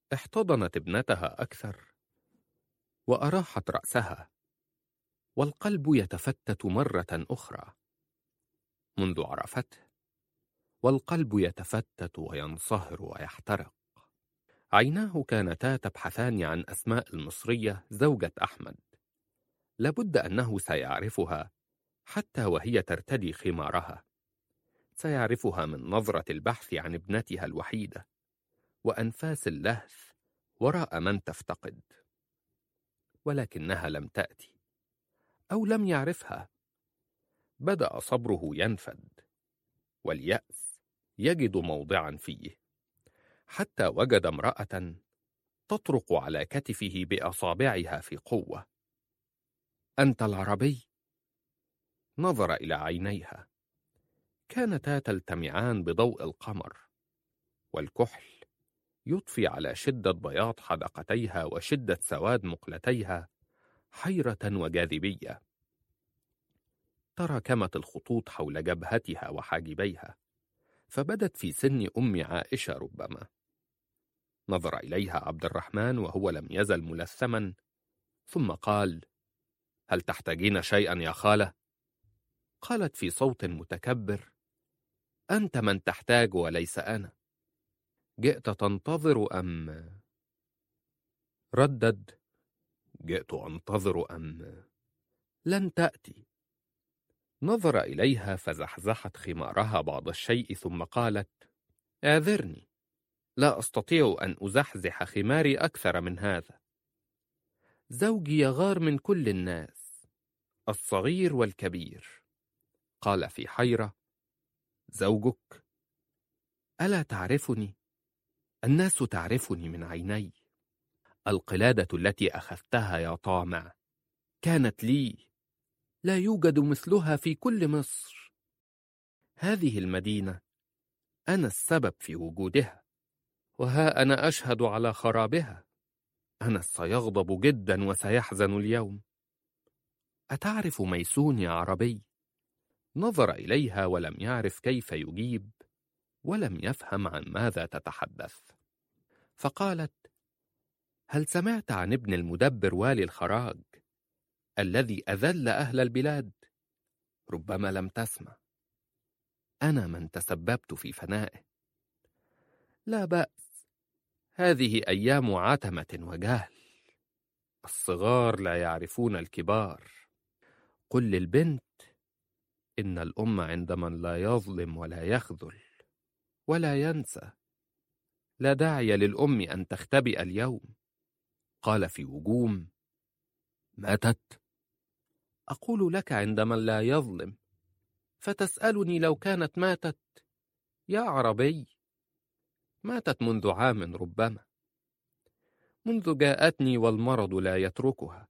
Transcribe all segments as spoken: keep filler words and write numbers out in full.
احتضنت ابنتها أكثر وأراحت رأسها، والقلب يتفتت مرة أخرى منذ عرفته، والقلب يتفتت وينصهر ويحترق. عيناه كانتا تبحثان عن أسماء المصرية زوجة أحمد، لابد أنه سيعرفها حتى وهي ترتدي خمارها، سيعرفها من نظرة البحث عن ابنتها الوحيدة وأنفاس اللهث وراء من تفتقد. ولكنها لم تأتي، أو لم يعرفها. بدأ صبره ينفد، واليأس يجد موضعا فيه، حتى وجد امرأة تطرق على كتفه بأصابعها في قوة. أنت العربي؟ نظر إلى عينيها، كانتا تلتمعان بضوء القمر، والكحل يضفي على شدة بياض حدقتيها وشدة سواد مقلتيها حيرة وجاذبية. تراكمت الخطوط حول جبهتها وحاجبيها، فبدت في سن أم عائشة ربما. نظر إليها عبد الرحمن وهو لم يزل ملثما، ثم قال: هل تحتاجين شيئا يا خالة؟ قالت في صوت متكبر: أنت من تحتاج وليس أنا. جئت تنتظر أم؟ ردد: جئت أنتظر أم لن تأتي. نظر إليها فزحزحت خمارها بعض الشيء، ثم قالت: اعذرني، لا أستطيع أن أزحزح خماري أكثر من هذا. زوجي يغار من كل الناس، الصغير والكبير. قال في حيرة: زوجك؟ ألا تعرفني؟ الناس تعرفني من عيني. القلادة التي أخذتها يا طامع كانت لي، لا يوجد مثلها في كل مصر. هذه المدينة أنا السبب في وجودها، وها أنا أشهد على خرابها. أنا سيغضب جدا وسيحزن اليوم. أتعرف ميسون يا عربي؟ نظر إليها ولم يعرف كيف يجيب، ولم يفهم عن ماذا تتحدث. فقالت: هل سمعت عن ابن المدبر والي الخراج الذي أذل أهل البلاد؟ ربما لم تسمع. أنا من تسببت في فنائه. لا بأس، هذه أيام عتمة وجهل، الصغار لا يعرفون الكبار. قل للبنت: إن الأم عند من لا يظلم ولا يخذل ولا ينسى. لا داعي للأم أن تختبئ اليوم. قال في وجوم: ماتت؟ أقول لك عند من لا يظلم، فتسألني لو كانت ماتت؟ يا عربي، ماتت منذ عام ربما، منذ جاءتني والمرض لا يتركها.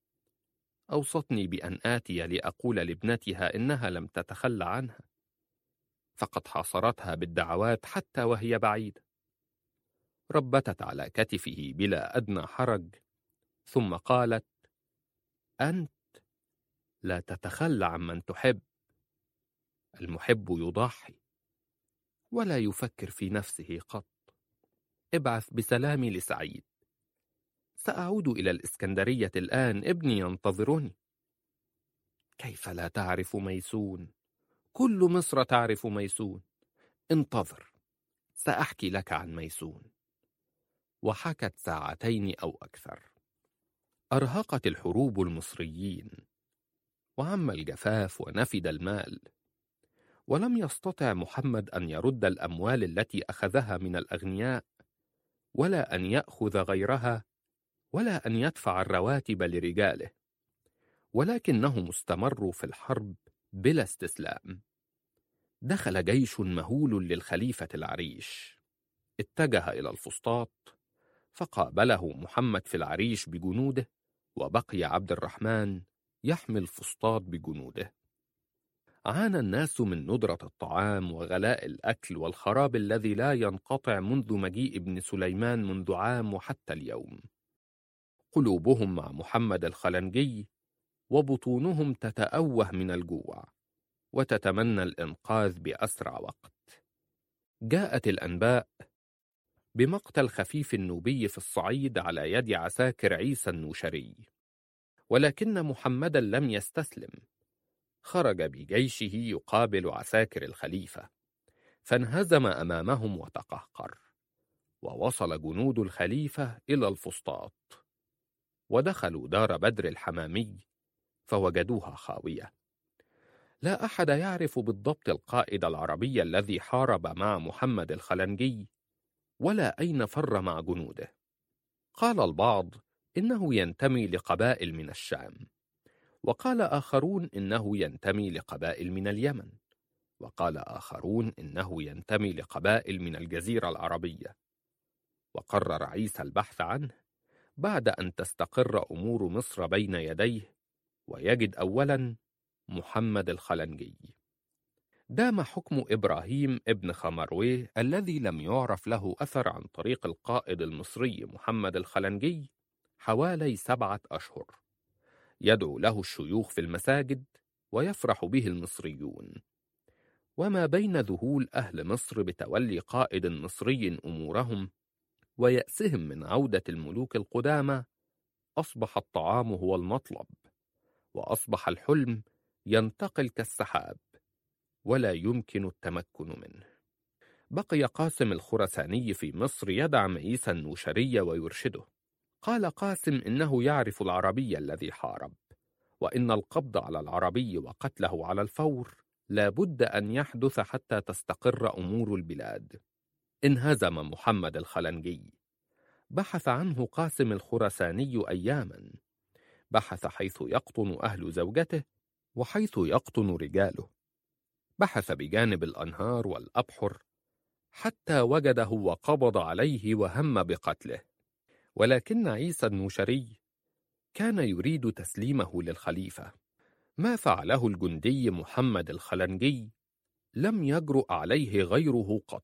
أوصتني بأن آتي لأقول لابنتها إنها لم تتخلى عنها، فقد حاصرتها بالدعوات حتى وهي بعيدة. ربتت على كتفه بلا أدنى حرج، ثم قالت: أنت لا تتخلى عمن تحب. المحب يضحي ولا يفكر في نفسه قط. ابعث بسلامي لسعيد، سأعود إلى الإسكندرية الآن، ابني ينتظرني. كيف لا تعرف ميسون؟ كل مصر تعرف ميسون. انتظر، سأحكي لك عن ميسون. وحكت ساعتين أو أكثر. أرهقت الحروب المصريين، وعم الجفاف ونفد المال، ولم يستطع محمد أن يرد الأموال التي أخذها من الأغنياء، ولا أن يأخذ غيرها، ولا أن يدفع الرواتب لرجاله، ولكنهم استمروا في الحرب بلا استسلام. دخل جيش مهول للخليفة العريش، اتجه إلى الفسطاط، فقابله محمد في العريش بجنوده، وبقي عبد الرحمن يحمي الفسطاط بجنوده. عانى الناس من ندرة الطعام وغلاء الأكل والخراب الذي لا ينقطع منذ مجيء ابن سليمان منذ عام وحتى اليوم. قلوبهم مع محمد الخلنجي، وبطونهم تتأوه من الجوع، وتتمنى الإنقاذ بأسرع وقت. جاءت الأنباء بمقتل خفيف النوبي في الصعيد على يد عساكر عيسى النوشري. ولكن محمدا لم يستسلم، خرج بجيشه يقابل عساكر الخليفة، فانهزم أمامهم وتقهقر، ووصل جنود الخليفة إلى الفسطاط، ودخلوا دار بدر الحمامي فوجدوها خاوية. لا أحد يعرف بالضبط القائد العربي الذي حارب مع محمد الخلنجي ولا أين فر مع جنوده. قال البعض إنه ينتمي لقبائل من الشام، وقال آخرون إنه ينتمي لقبائل من اليمن، وقال آخرون إنه ينتمي لقبائل من الجزيرة العربية. وقرر عيسى البحث عنه بعد أن تستقر أمور مصر بين يديه ويجد أولا محمد الخلنجي. دام حكم إبراهيم ابن خمرويه الذي لم يعرف له أثر عن طريق القائد المصري محمد الخلنجي حوالي سبعة أشهر، يدعو له الشيوخ في المساجد ويفرح به المصريون. وما بين ذهول أهل مصر بتولي قائد مصري أمورهم ويأسهم من عودة الملوك القدامى، أصبح الطعام هو المطلب، وأصبح الحلم ينتقل كالسحاب ولا يمكن التمكن منه. بقي قاسم الخرساني في مصر يدعم عيسى النوشري ويرشده. قال قاسم إنه يعرف العربي الذي حارب، وإن القبض على العربي وقتله على الفور لا بد أن يحدث حتى تستقر أمور البلاد. انهزم محمد الخلنجي. بحث عنه قاسم الخرساني أياما، بحث حيث يقطن أهل زوجته وحيث يقطن رجاله، بحث بجانب الأنهار والأبحر حتى وجده وقبض عليه وهم بقتله. ولكن عيسى النوشري كان يريد تسليمه للخليفة. ما فعله الجندي محمد الخلنجي لم يجرؤ عليه غيره قط،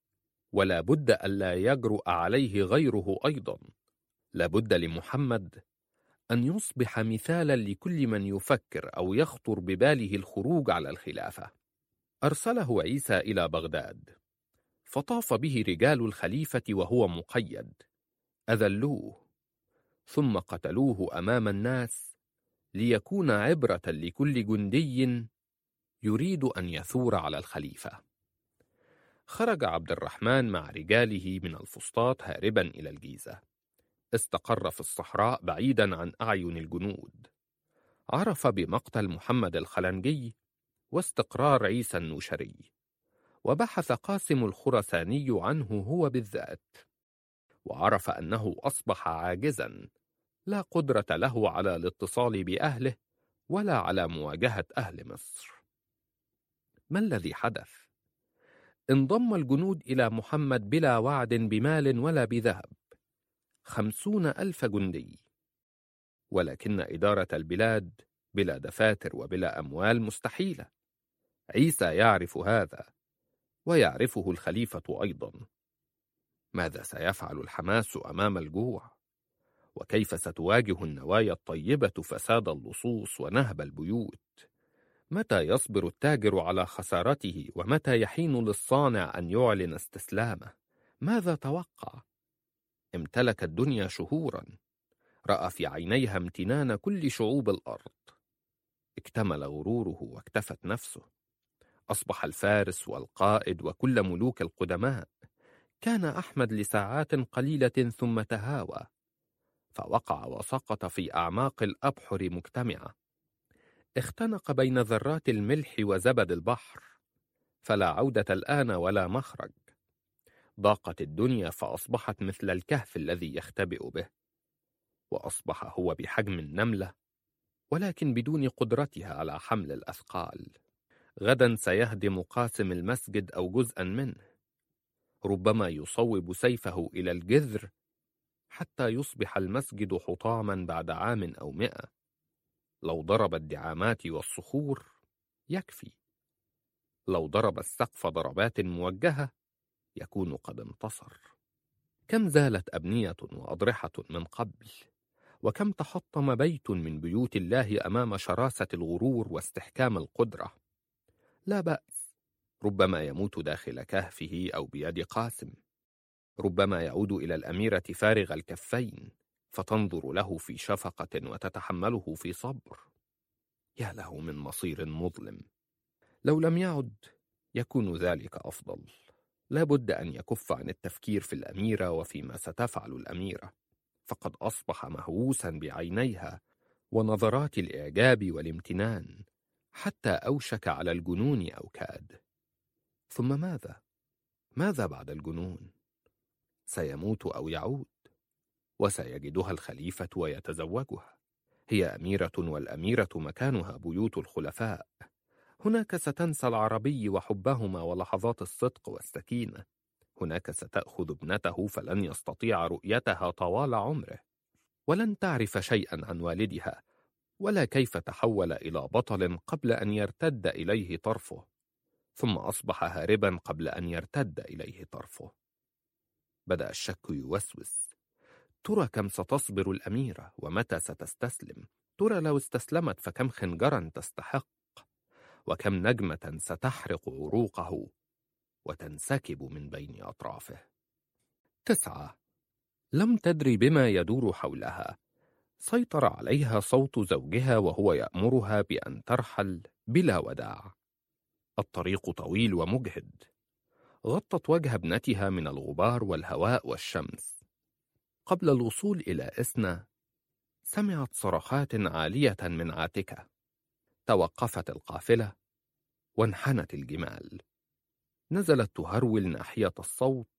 ولا بد ألا يجرؤ عليه غيره أيضا. لابد لمحمد أن يصبح مثالا لكل من يفكر أو يخطر بباله الخروج على الخلافة. أرسله عيسى إلى بغداد، فطاف به رجال الخليفة وهو مقيد، أذلوه ثم قتلوه أمام الناس ليكون عبرة لكل جندي يريد أن يثور على الخليفة. خرج عبد الرحمن مع رجاله من الفسطاط هاربا إلى الجيزة، استقر في الصحراء بعيدا عن أعين الجنود. عرف بمقتل محمد الخلنجي واستقرار عيسى النوشري، وبحث قاسم الخرساني عنه هو بالذات، وعرف أنه أصبح عاجزا، لا قدرة له على الاتصال بأهله ولا على مواجهة أهل مصر. ما الذي حدث؟ انضم الجنود إلى محمد بلا وعد بمال ولا بذهب، خمسون ألف جندي، ولكن إدارة البلاد بلا دفاتر وبلا أموال مستحيلة. عيسى يعرف هذا ويعرفه الخليفة أيضا. ماذا سيفعل الحماس أمام الجوع؟ وكيف ستواجه النوايا الطيبة فساد اللصوص ونهب البيوت؟ متى يصبر التاجر على خسارته؟ ومتى يحين للصانع أن يعلن استسلامه؟ ماذا توقع؟ امتلك الدنيا شهورا، رأى في عينيها امتنان كل شعوب الأرض، اكتمل غروره واكتفت نفسه، أصبح الفارس والقائد وكل ملوك القدماء. كان أحمد لساعات قليلة ثم تهاوى، فوقع وسقط في أعماق الأبحر مجتمعة، اختنق بين ذرات الملح وزبد البحر، فلا عودة الآن ولا مخرج. ضاقت الدنيا فأصبحت مثل الكهف الذي يختبئ به، وأصبح هو بحجم النملة ولكن بدون قدرتها على حمل الأثقال. غدا سيهدم قاسم المسجد أو جزءا منه، ربما يصوب سيفه إلى الجذر حتى يصبح المسجد حطاما بعد عام أو مئة. لو ضرب الدعامات والصخور يكفي، لو ضرب السقف ضربات موجهة يكون قد انتصر. كم زالت أبنية وأضرحة من قبل، وكم تحطم بيت من بيوت الله أمام شراسة الغرور واستحكام القدرة. لا بأس، ربما يموت داخل كهفه أو بيد قاسم. ربما يعود إلى الأميرة فارغ الكفين، فتنظر له في شفقة وتتحمله في صبر. يا له من مصير مظلم. لو لم يعد يكون ذلك أفضل. لا بد أن يكف عن التفكير في الأميرة وفيما ستفعل الأميرة، فقد أصبح مهووسا بعينيها ونظرات الإعجاب والامتنان، حتى أوشك على الجنون أو كاد. ثم ماذا؟ ماذا بعد الجنون؟ سيموت أو يعود، وسيجدها الخليفة ويتزوجها. هي أميرة، والأميرة مكانها بيوت الخلفاء. هناك ستنسى العربي وحبهما ولحظات الصدق والسكينة. هناك ستأخذ ابنته فلن يستطيع رؤيتها طوال عمره، ولن تعرف شيئا عن والدها، ولا كيف تحول إلى بطل قبل أن يرتد إليه طرفه، ثم أصبح هاربا قبل أن يرتد إليه طرفه. بدأ الشك يوسوس. ترى كم ستصبر الأميرة، ومتى ستستسلم؟ ترى لو استسلمت فكم خنجرا تستحق، وكم نجمة ستحرق عروقه وتنسكب من بين أطرافه. تسعة. لم تدري بما يدور حولها. سيطر عليها صوت زوجها وهو يأمرها بأن ترحل بلا وداع. الطريق طويل ومجهد. غطت وجه ابنتها من الغبار والهواء والشمس. قبل الوصول إلى إسنا سمعت صرخات عالية من عاتكة. توقفت القافلة وانحنت الجمال. نزلت تهرول ناحية الصوت،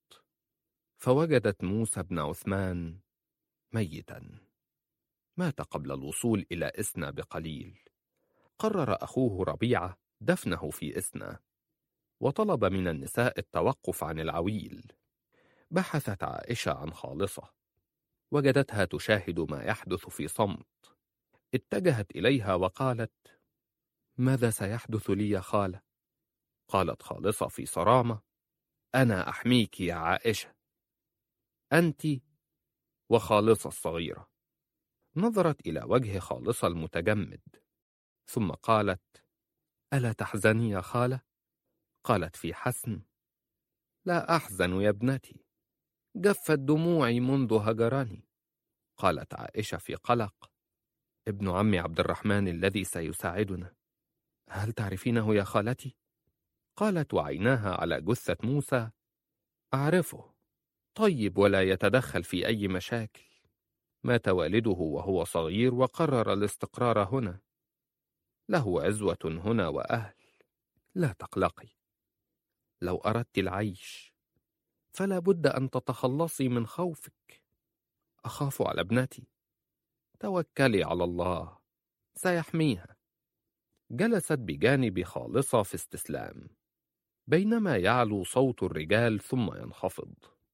فوجدت موسى بن عثمان ميتا. مات قبل الوصول إلى إسنا بقليل. قرر أخوه ربيعة دفنه في إسنا، وطلب من النساء التوقف عن العويل. بحثت عائشة عن خالصة، وجدتها تشاهد ما يحدث في صمت. اتجهت إليها وقالت: ماذا سيحدث لي يا خالة؟ قالت خالصة في صرامة: أنا أحميك يا عائشة، أنت وخالصة الصغيرة. نظرت إلى وجه خالصة المتجمد، ثم قالت: ألا تحزني يا خالة؟ قالت في حسم: لا أحزن يا ابنتي، جفت دموعي منذ هجرني. قالت عائشة في قلق: ابن عمي عبد الرحمن الذي سيساعدنا، هل تعرفينه يا خالتي؟ قالت وعيناها على جثة موسى: أعرفه، طيب ولا يتدخل في أي مشاكل. مات والده وهو صغير وقرر الاستقرار هنا. له عزوة هنا وأهل. لا تقلقي، لو أردت العيش فلا بد أن تتخلصي من خوفك. أخاف على ابنتي، توكلي على الله سيحميها. جلست بجانب خالصة في استسلام، بينما يعلو صوت الرجال ثم ينخفض،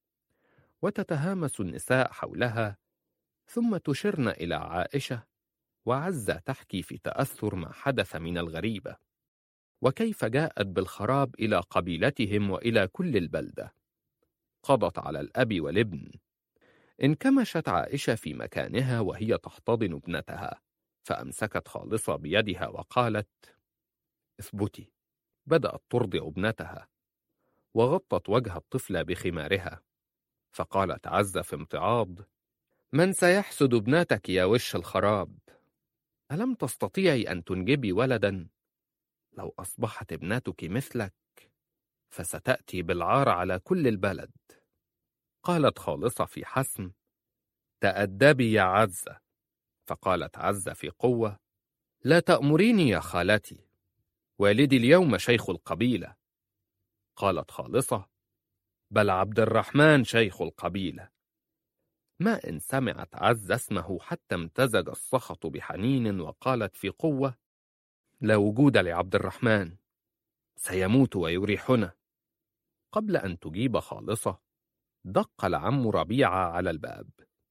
وتتهامس النساء حولها، ثم تشرن إلى عائشة وعزة تحكي في تأثر ما حدث من الغريبة، وكيف جاءت بالخراب إلى قبيلتهم وإلى كل البلدة. قضت على الأب والابن. انكمشت عائشة في مكانها وهي تحتضن ابنتها، فأمسكت خالصة بيدها وقالت: اثبتي. بدأت ترضع ابنتها، وغطت وجه الطفل بخمارها، فقالت عزة في امتعاض: من سيحسد ابنتك يا وش الخراب؟ ألم تستطيعي أن تنجبي ولدا؟ لو أصبحت ابنتك مثلك فستأتي بالعار على كل البلد. قالت خالصة في حسم: تأدبي يا عزة. فقالت عزة في قوة: لا تأمريني يا خالتي، والدي اليوم شيخ القبيلة. قالت خالصة: بل عبد الرحمن شيخ القبيلة. ما إن سمعت عزة اسمه حتى امتزج السخط بحنين، وقالت في قوة: لا وجود لعبد الرحمن، سيموت ويريحنا. قبل أن تجيب خالصة دق العم ربيعة على الباب،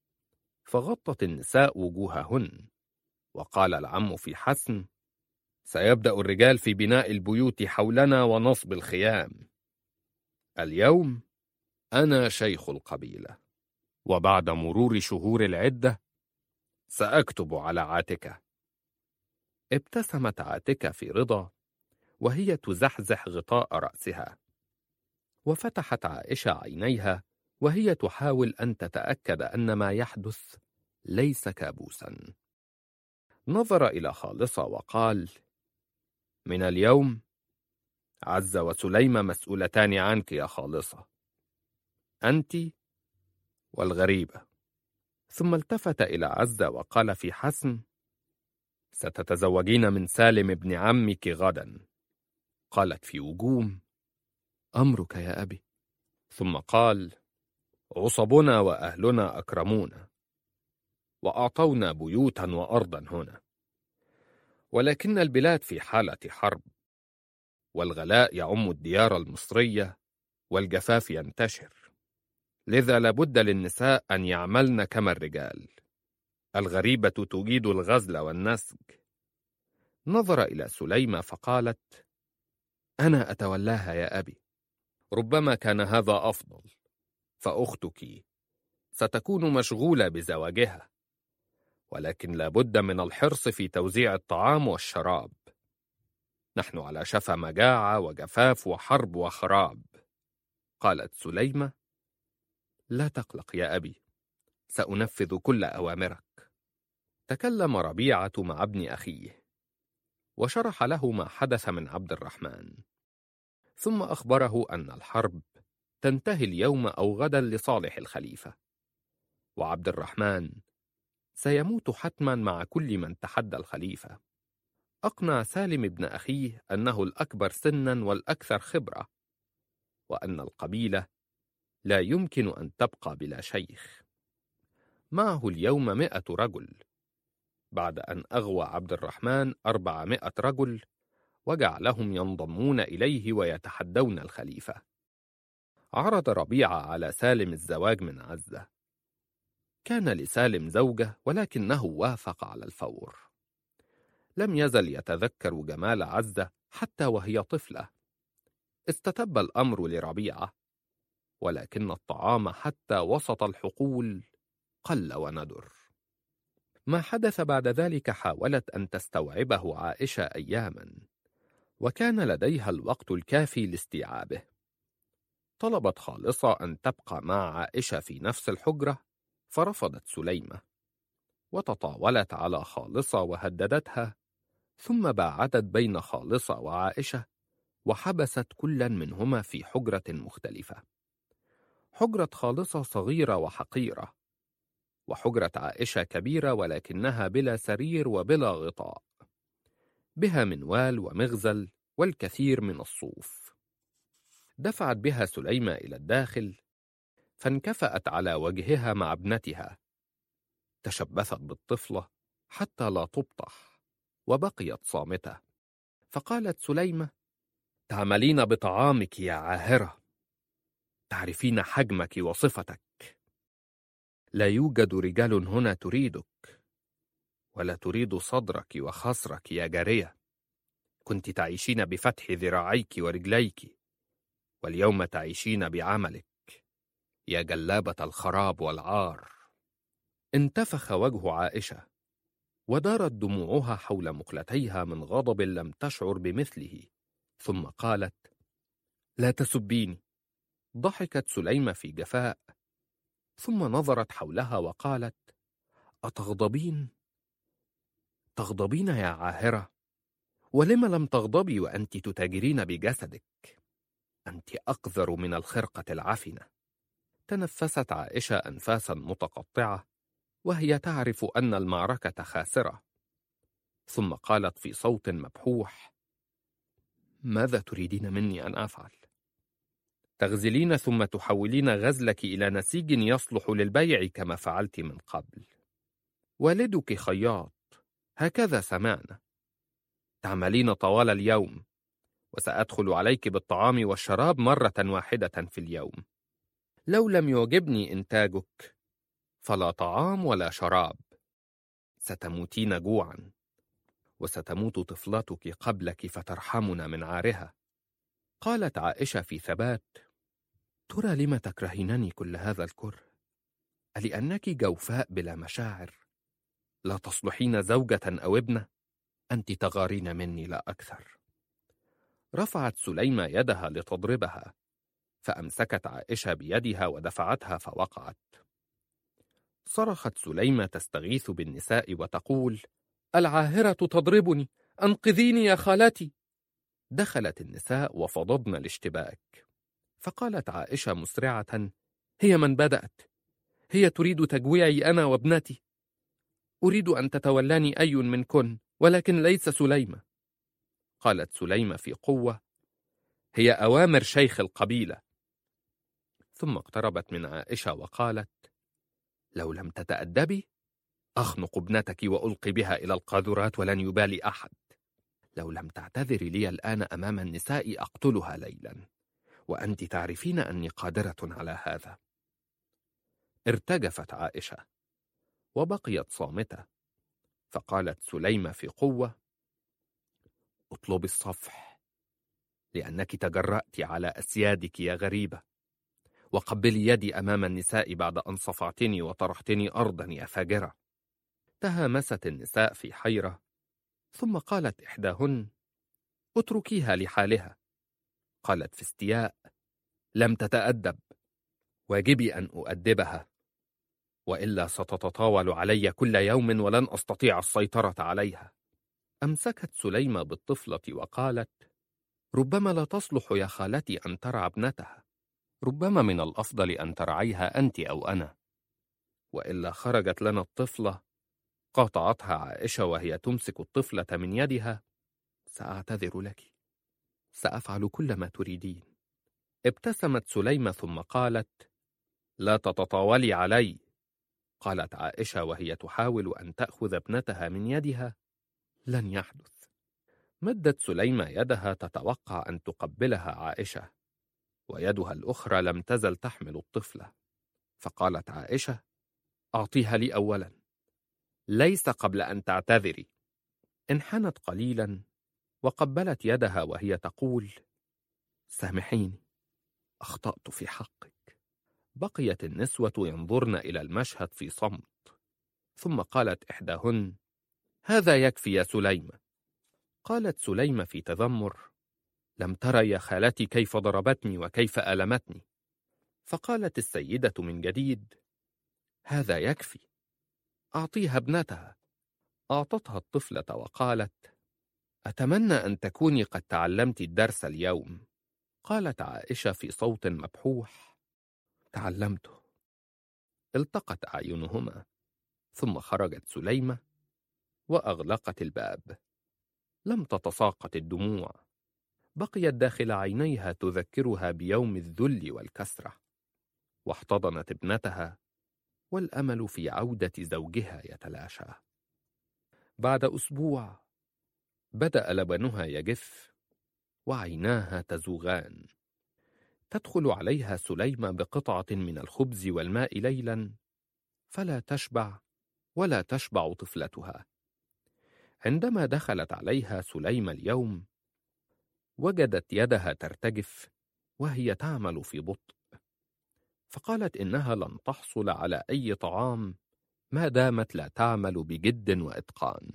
فغطت النساء وجوههن، وقال العم في حسم: سيبدأ الرجال في بناء البيوت حولنا ونصب الخيام. اليوم أنا شيخ القبيلة، وبعد مرور شهور العدة سأكتب على عاتكة. ابتسمت عاتكة في رضا وهي تزحزح غطاء رأسها، وفتحت عائشة عينيها وهي تحاول أن تتأكد أن ما يحدث ليس كابوسا. نظر إلى خالصة وقال: من اليوم عزة وسليمة مسؤولتان عنك يا خالصة، أنت والغريبة. ثم التفت إلى عزة وقال في حسم: ستتزوجين من سالم ابن عمك غدا. قالت في وجوم: أمرك يا أبي. ثم قال: عصبنا وأهلنا أكرمونا وأعطونا بيوتا وأرضا هنا، ولكن البلاد في حالة حرب، والغلاء يعم الديار المصرية، والجفاف ينتشر، لذا لابد للنساء أن يعملن كما الرجال. الغريبة تجيد الغزل والنسج. نظر إلى سليمة فقالت: أنا أتولاها يا أبي. ربما كان هذا أفضل، فأختك ستكون مشغولة بزواجها، ولكن لابد من الحرص في توزيع الطعام والشراب. نحن على شفا مجاعة وجفاف وحرب وخراب. قالت سليمة: لا تقلق يا أبي، سأنفذ كل أوامرك. تكلم ربيعة مع ابن أخيه وشرح له ما حدث من عبد الرحمن، ثم أخبره أن الحرب تنتهي اليوم أو غدا لصالح الخليفة، وعبد الرحمن سيموت حتما مع كل من تحدى الخليفة. أقنع سالم ابن أخيه أنه الأكبر سنا والأكثر خبرة، وأن القبيلة لا يمكن أن تبقى بلا شيخ. معه اليوم مئة رجل، بعد أن أغوى عبد الرحمن أربعمائة رجل وجعلهم ينضمون إليه ويتحدون الخليفة. عرض ربيعة على سالم الزواج من عزة. كان لسالم زوجة، ولكنه وافق على الفور. لم يزل يتذكر جمال عزة حتى وهي طفلة. استتب الأمر لربيعة، ولكن الطعام حتى وسط الحقول قل وندر. ما حدث بعد ذلك حاولت أن تستوعبه عائشة أياما، وكان لديها الوقت الكافي لاستيعابه. طلبت خالصة أن تبقى مع عائشة في نفس الحجرة، فرفضت سليمة، وتطاولت على خالصة وهددتها، ثم باعدت بين خالصة وعائشة وحبست كلا منهما في حجرة مختلفة. حجرة خالصة صغيرة وحقيرة، وحجرة عائشة كبيرة ولكنها بلا سرير وبلا غطاء، بها منوال ومغزل والكثير من الصوف. دفعت بها سليمة إلى الداخل، فانكفأت على وجهها مع ابنتها، تشبثت بالطفلة حتى لا تبطح، وبقيت صامتة. فقالت سليمة: تعملين بطعامك يا عاهرة، تعرفين حجمك وصفتك، لا يوجد رجال هنا تريدك، ولا تريد صدرك وخصرك يا جارية. كنت تعيشين بفتح ذراعيك ورجليك، واليوم تعيشين بعملك يا جلابة الخراب والعار. انتفخ وجه عائشة، ودارت دموعها حول مقلتيها من غضب لم تشعر بمثله، ثم قالت: لا تسبيني. ضحكت سليمة في جفاء، ثم نظرت حولها وقالت: أتغضبين؟ تغضبين يا عاهرة؟ ولم لم تغضبي وأنت تتاجرين بجسدك؟ أنت أقذر من الخرقة العفنة. تنفست عائشة أنفاسا متقطعة وهي تعرف أن المعركة خاسرة، ثم قالت في صوت مبحوح: ماذا تريدين مني أن أفعل؟ تغزلين ثم تحولين غزلك إلى نسيج يصلح للبيع كما فعلت من قبل. والدك خياط، هكذا سمعنا. تعملين طوال اليوم، وسأدخل عليك بالطعام والشراب مرة واحدة في اليوم. لو لم يعجبني إنتاجك فلا طعام ولا شراب، ستموتين جوعا، وستموت طفلتك قبلك فترحمنا من عارها. قالت عائشة في ثبات: ترى لم تكرهينني كل هذا الكره؟ ألأنك جوفاء بلا مشاعر، لا تصلحين زوجة أو ابنة؟ أنت تغارين مني لا أكثر. رفعت سليمة يدها لتضربها، فأمسكت عائشة بيدها ودفعتها فوقعت. صرخت سليمة تستغيث بالنساء وتقول: العاهرة تضربني، أنقذيني يا خالتي. دخلت النساء وفضضن الاشتباك، فقالت عائشة مسرعة: هي من بدأت، هي تريد تجويعي أنا وابنتي. أريد أن تتولاني أي منكن، ولكن ليس سليمة. قالت سليمة في قوة: هي أوامر شيخ القبيلة. ثم اقتربت من عائشة وقالت: لو لم تتأدبي أخنق ابنتك وألقي بها إلى القاذورات ولن يبالي أحد. لو لم تعتذري لي الآن أمام النساء أقتلها ليلا، وأنت تعرفين أني قادرة على هذا. ارتجفت عائشة وبقيت صامتة، فقالت سليمة في قوة: اطلبي الصفح، لأنك تجرأت على أسيادك يا غريبة، وقبلي يدي أمام النساء بعد أن صفعتني وطرحتني أرضا يا فاجرة. تهامست النساء في حيرة، ثم قالت إحداهن: اتركيها لحالها. قالت في استياء: لم تتأدب، واجبي أن أؤدبها، وإلا ستتطاول علي كل يوم ولن أستطيع السيطرة عليها. أمسكت سليمة بالطفلة وقالت: ربما لا تصلح يا خالتي أن ترعى ابنتها، ربما من الأفضل أن ترعيها أنت أو أنا، وإلا خرجت لنا الطفلة. قاطعتها عائشة وهي تمسك الطفلة من يدها: سأعتذر لك، سأفعل كل ما تريدين. ابتسمت سليمة ثم قالت: لا تتطاولي علي. قالت عائشة وهي تحاول أن تأخذ ابنتها من يدها: لن يحدث. مدت سليمة يدها تتوقع أن تقبلها عائشة، ويدها الأخرى لم تزل تحمل الطفلة. فقالت عائشة: أعطيها لي أولا، ليس قبل أن تعتذري. انحنت قليلا وقبلت يدها وهي تقول: سامحيني، أخطأت في حقك. بقيت النسوة ينظرن إلى المشهد في صمت، ثم قالت إحداهن: هذا يكفي يا سليمة. قالت سليمة في تذمر: لم ترى يا خالتي كيف ضربتني وكيف ألمتني؟ فقالت السيدة من جديد: هذا يكفي، أعطيها ابنتها. أعطتها الطفلة وقالت: أتمنى أن تكوني قد تعلمت الدرس اليوم. قالت عائشة في صوت مبحوح: تعلمته. التقت أعينهما، ثم خرجت سليمة وأغلقت الباب. لم تتساقط الدموع، بقيت داخل عينيها تذكرها بيوم الذل والكسرة. واحتضنت ابنتها، والأمل في عودة زوجها يتلاشى. بعد أسبوع بدأ لبنها يجف وعيناها تزوغان. تدخل عليها سليمة بقطعة من الخبز والماء ليلا، فلا تشبع ولا تشبع طفلتها. عندما دخلت عليها سليمة اليوم، وجدت يدها ترتجف وهي تعمل في بطء، فقالت إنها لن تحصل على أي طعام ما دامت لا تعمل بجد وإتقان.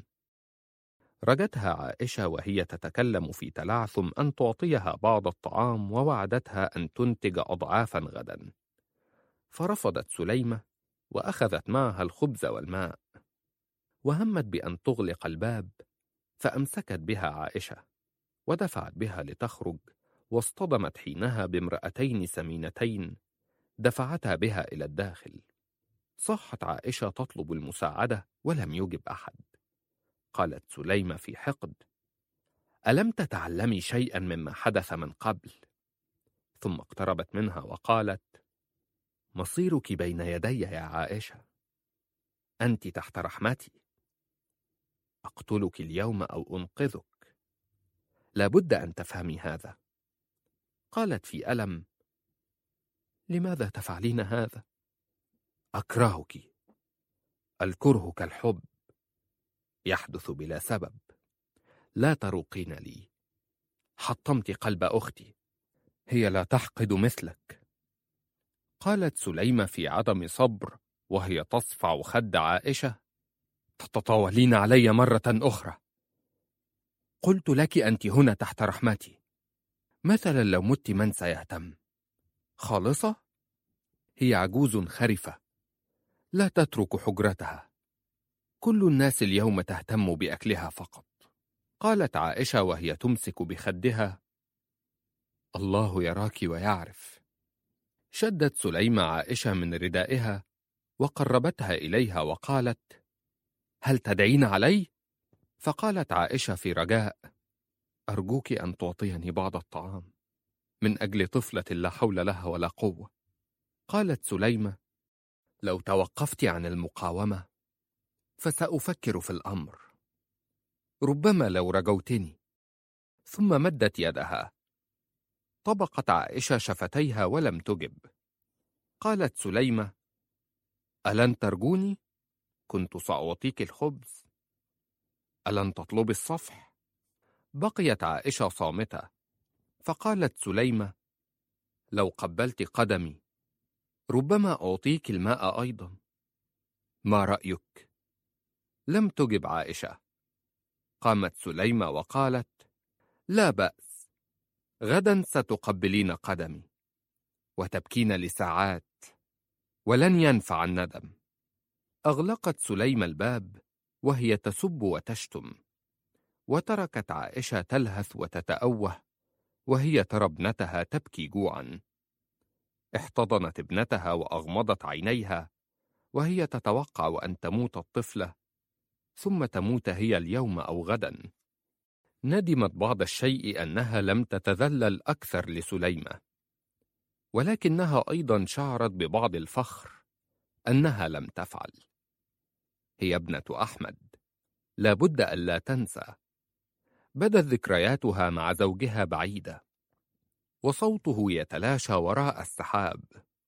رجتها عائشة وهي تتكلم في تلعثم أن تعطيها بعض الطعام، ووعدتها أن تنتج أضعافا غدا. فرفضت سليمة وأخذت معها الخبز والماء، وهمت بأن تغلق الباب، فأمسكت بها عائشة ودفعت بها لتخرج، واصطدمت حينها بامرأتين سمينتين دفعتها بها إلى الداخل. صاحت عائشة تطلب المساعدة ولم يجب أحد. قالت سليمة في حقد: ألم تتعلمي شيئا مما حدث من قبل؟ ثم اقتربت منها وقالت: مصيرك بين يدي يا عائشة، أنت تحت رحمتي، أقتلك اليوم أو أنقذك، لابد أن تفهمي هذا. قالت في ألم: لماذا تفعلين هذا؟ أكرهك. الكره كالحب، يحدث بلا سبب. لا تروقين لي، حطمت قلب أختي، هي لا تحقد مثلك. قالت سليمة في عدم صبر وهي تصفع خد عائشة: تتطاولين علي مرة أخرى. قلت لك أنت هنا تحت رحمتي، مثلا لو مت من سيهتم؟ خالصة؟ هي عجوز خرفة لا تترك حجرتها. كل الناس اليوم تهتم بأكلها فقط. قالت عائشة وهي تمسك بخدها: الله يراك ويعرف. شدت سليمة عائشة من ردائها وقربتها إليها وقالت: هل تدعين علي؟ فقالت عائشة في رجاء: أرجوك أن تعطيني بعض الطعام من أجل طفلة لا حول لها ولا قوة. قالت سليمة: لو توقفت عن المقاومة فسأفكر في الأمر، ربما لو رجوتني. ثم مدت يدها. طبقت عائشة شفتيها ولم تجب. قالت سليمة: ألن ترجوني؟ كنت سأعطيك الخبز. ألن تطلبي الصفح؟ بقيت عائشة صامتة. فقالت سليمة: لو قبلت قدمي ربما أعطيك الماء أيضا. ما رأيك؟ لم تجب عائشة. قامت سليمة وقالت: لا بأس، غدا ستقبلين قدمي وتبكين لساعات ولن ينفع الندم. أغلقت سليمة الباب وهي تسب وتشتم، وتركت عائشة تلهث وتتأوه وهي ترى ابنتها تبكي جوعا. احتضنت ابنتها وأغمضت عينيها وهي تتوقع أن تموت الطفلة، ثم تموت هي اليوم أو غدا. ندمت بعض الشيء أنها لم تتذلل أكثر لسليمة، ولكنها أيضا شعرت ببعض الفخر أنها لم تفعل. هي ابنة أحمد، لا بد ألا تنسى. بدت ذكرياتها مع زوجها بعيدة، وصوته يتلاشى وراء السحاب.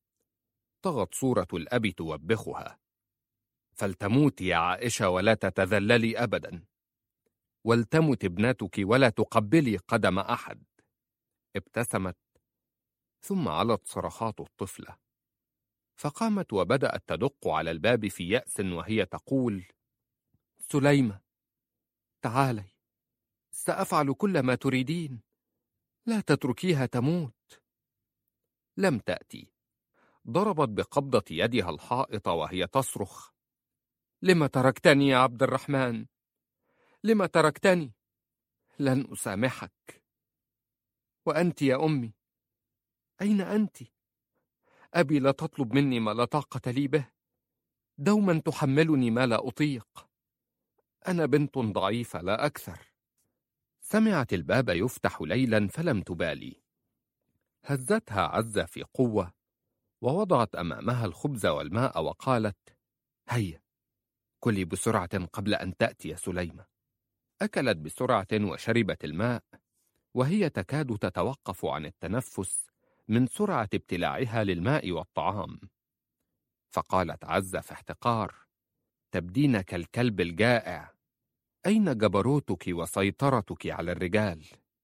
طغت صورة الأب توبخها: فلتموت يا عائشة ولا تتذللي أبدا، ولتمت ابنتك ولا تقبلي قدم أحد. ابتسمت، ثم علت صرخات الطفلة، فقامت وبدأت تدق على الباب في يأس وهي تقول: سليمة، تعالي، سأفعل كل ما تريدين، لا تتركيها تموت. لم تأتي. ضربت بقبضة يدها الحائط وهي تصرخ: لم تركتني يا عبد الرحمن؟ لم تركتني؟ لن أسامحك. وأنت يا أمي، أين أنت؟ أبي لا تطلب مني ما لا طاقة لي به، دوما تحملني ما لا أطيق. أنا بنت ضعيفة لا أكثر. سمعت الباب يفتح ليلا فلم تبالي. هزتها عزة في قوة ووضعت أمامها الخبز والماء وقالت: هيا كلي بسرعة قبل أن تأتي يا سليمة. أكلت بسرعة وشربت الماء وهي تكاد تتوقف عن التنفس من سرعة ابتلاعها للماء والطعام. فقالت عزة في احتقار: تبدين كالكلب الجائع، أين جبروتك وسيطرتك على الرجال؟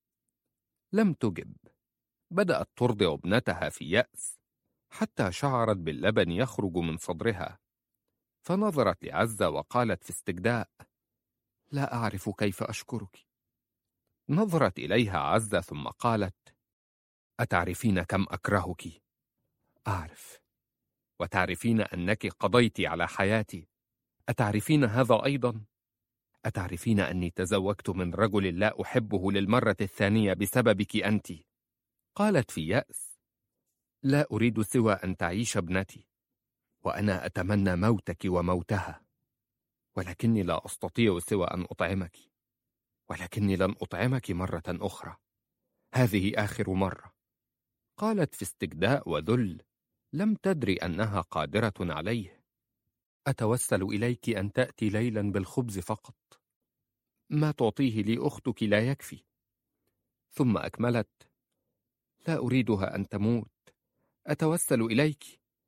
لم تجب. بدأت ترضع ابنتها في يأس حتى شعرت باللبن يخرج من صدرها، فنظرت لعزة وقالت في استجداء: لا أعرف كيف أشكرك. نظرت إليها عزة ثم قالت: أتعرفين كم أكرهك؟ أعرف. وتعرفين أنك قضيت على حياتي؟ أتعرفين هذا أيضا؟ أتعرفين أني تزوجت من رجل لا أحبه للمرة الثانية بسببك أنت؟ قالت في يأس: لا أريد سوى أن تعيش ابنتي، وأنا أتمنى موتك وموتها، ولكني لا أستطيع سوى أن أطعمك، ولكني لن أطعمك مرة أخرى، هذه آخر مرة. قالت في استجداء وذل، لم تدري أنها قادرة عليه: أتوسل إليك أن تأتي ليلا بالخبز فقط، ما تعطيه لي أختك لا يكفي. ثم أكملت: لا أريدها أن تموت، أتوسل إليك،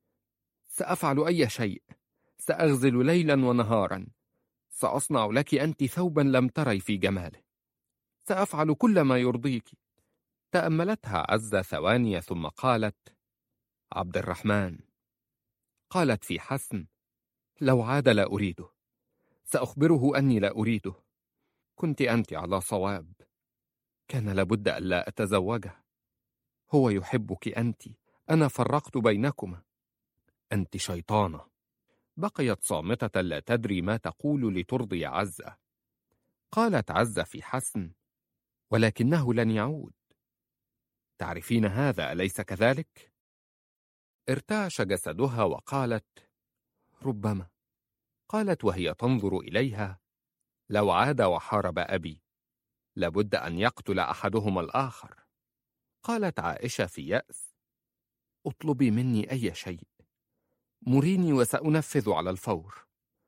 سأفعل أي شيء، سأغزل ليلا ونهارا، سأصنع لك أنت ثوبا لم تري في جماله، سأفعل كل ما يرضيك. تأملتها عزة ثواني ثم قالت: عبد الرحمن. قالت في حسم: لو عاد لا أريده، سأخبره أني لا أريده. كنت أنت على صواب، كان لابد ألا أتزوجه. هو يحبك أنت، أنا فرقت بينكما. أنت شيطانة. بقيت صامتة لا تدري ما تقول لترضي عزة. قالت عزة في حسم: ولكنه لن يعود. تعرفين هذا أليس كذلك؟ ارتعش جسدها وقالت: ربما. قالت وهي تنظر إليها: لو عاد وحارب أبي لابد أن يقتل أحدهما الآخر. قالت عائشة في يأس: اطلبي مني أي شيء، مريني وسأنفذ على الفور،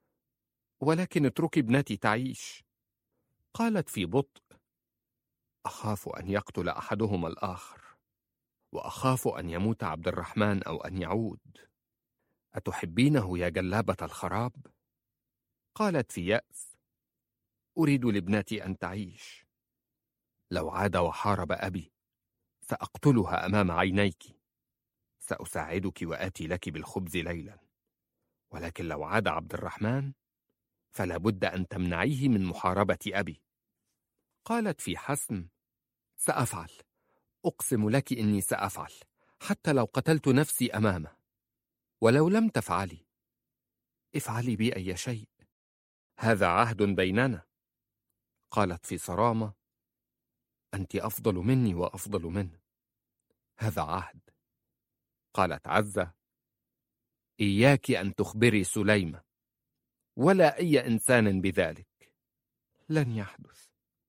ولكن اتركي ابنتي تعيش. قالت في بطء: أخاف أن يقتل أحدهما الآخر، وأخاف أن يموت عبد الرحمن أو أن يعود. أتحبينه يا جلابة الخراب؟ قالت في يأس: أريد لابنتي أن تعيش. لو عاد وحارب أبي سأقتلها أمام عينيك. سأساعدك وآتي لك بالخبز ليلا، ولكن لو عاد عبد الرحمن فلا بد أن تمنعيه من محاربة أبي. قالت في حسم: سأفعل، أقسم لك إني سأفعل، حتى لو قتلت نفسي أمامه. ولو لم تفعلي، افعلي بي أي شيء، هذا عهد بيننا. قالت في صرامة: أنت أفضل مني وأفضل منه، هذا عهد. قالت عزة: إياك أن تخبري سليمة ولا أي إنسان بذلك، لن يحدث.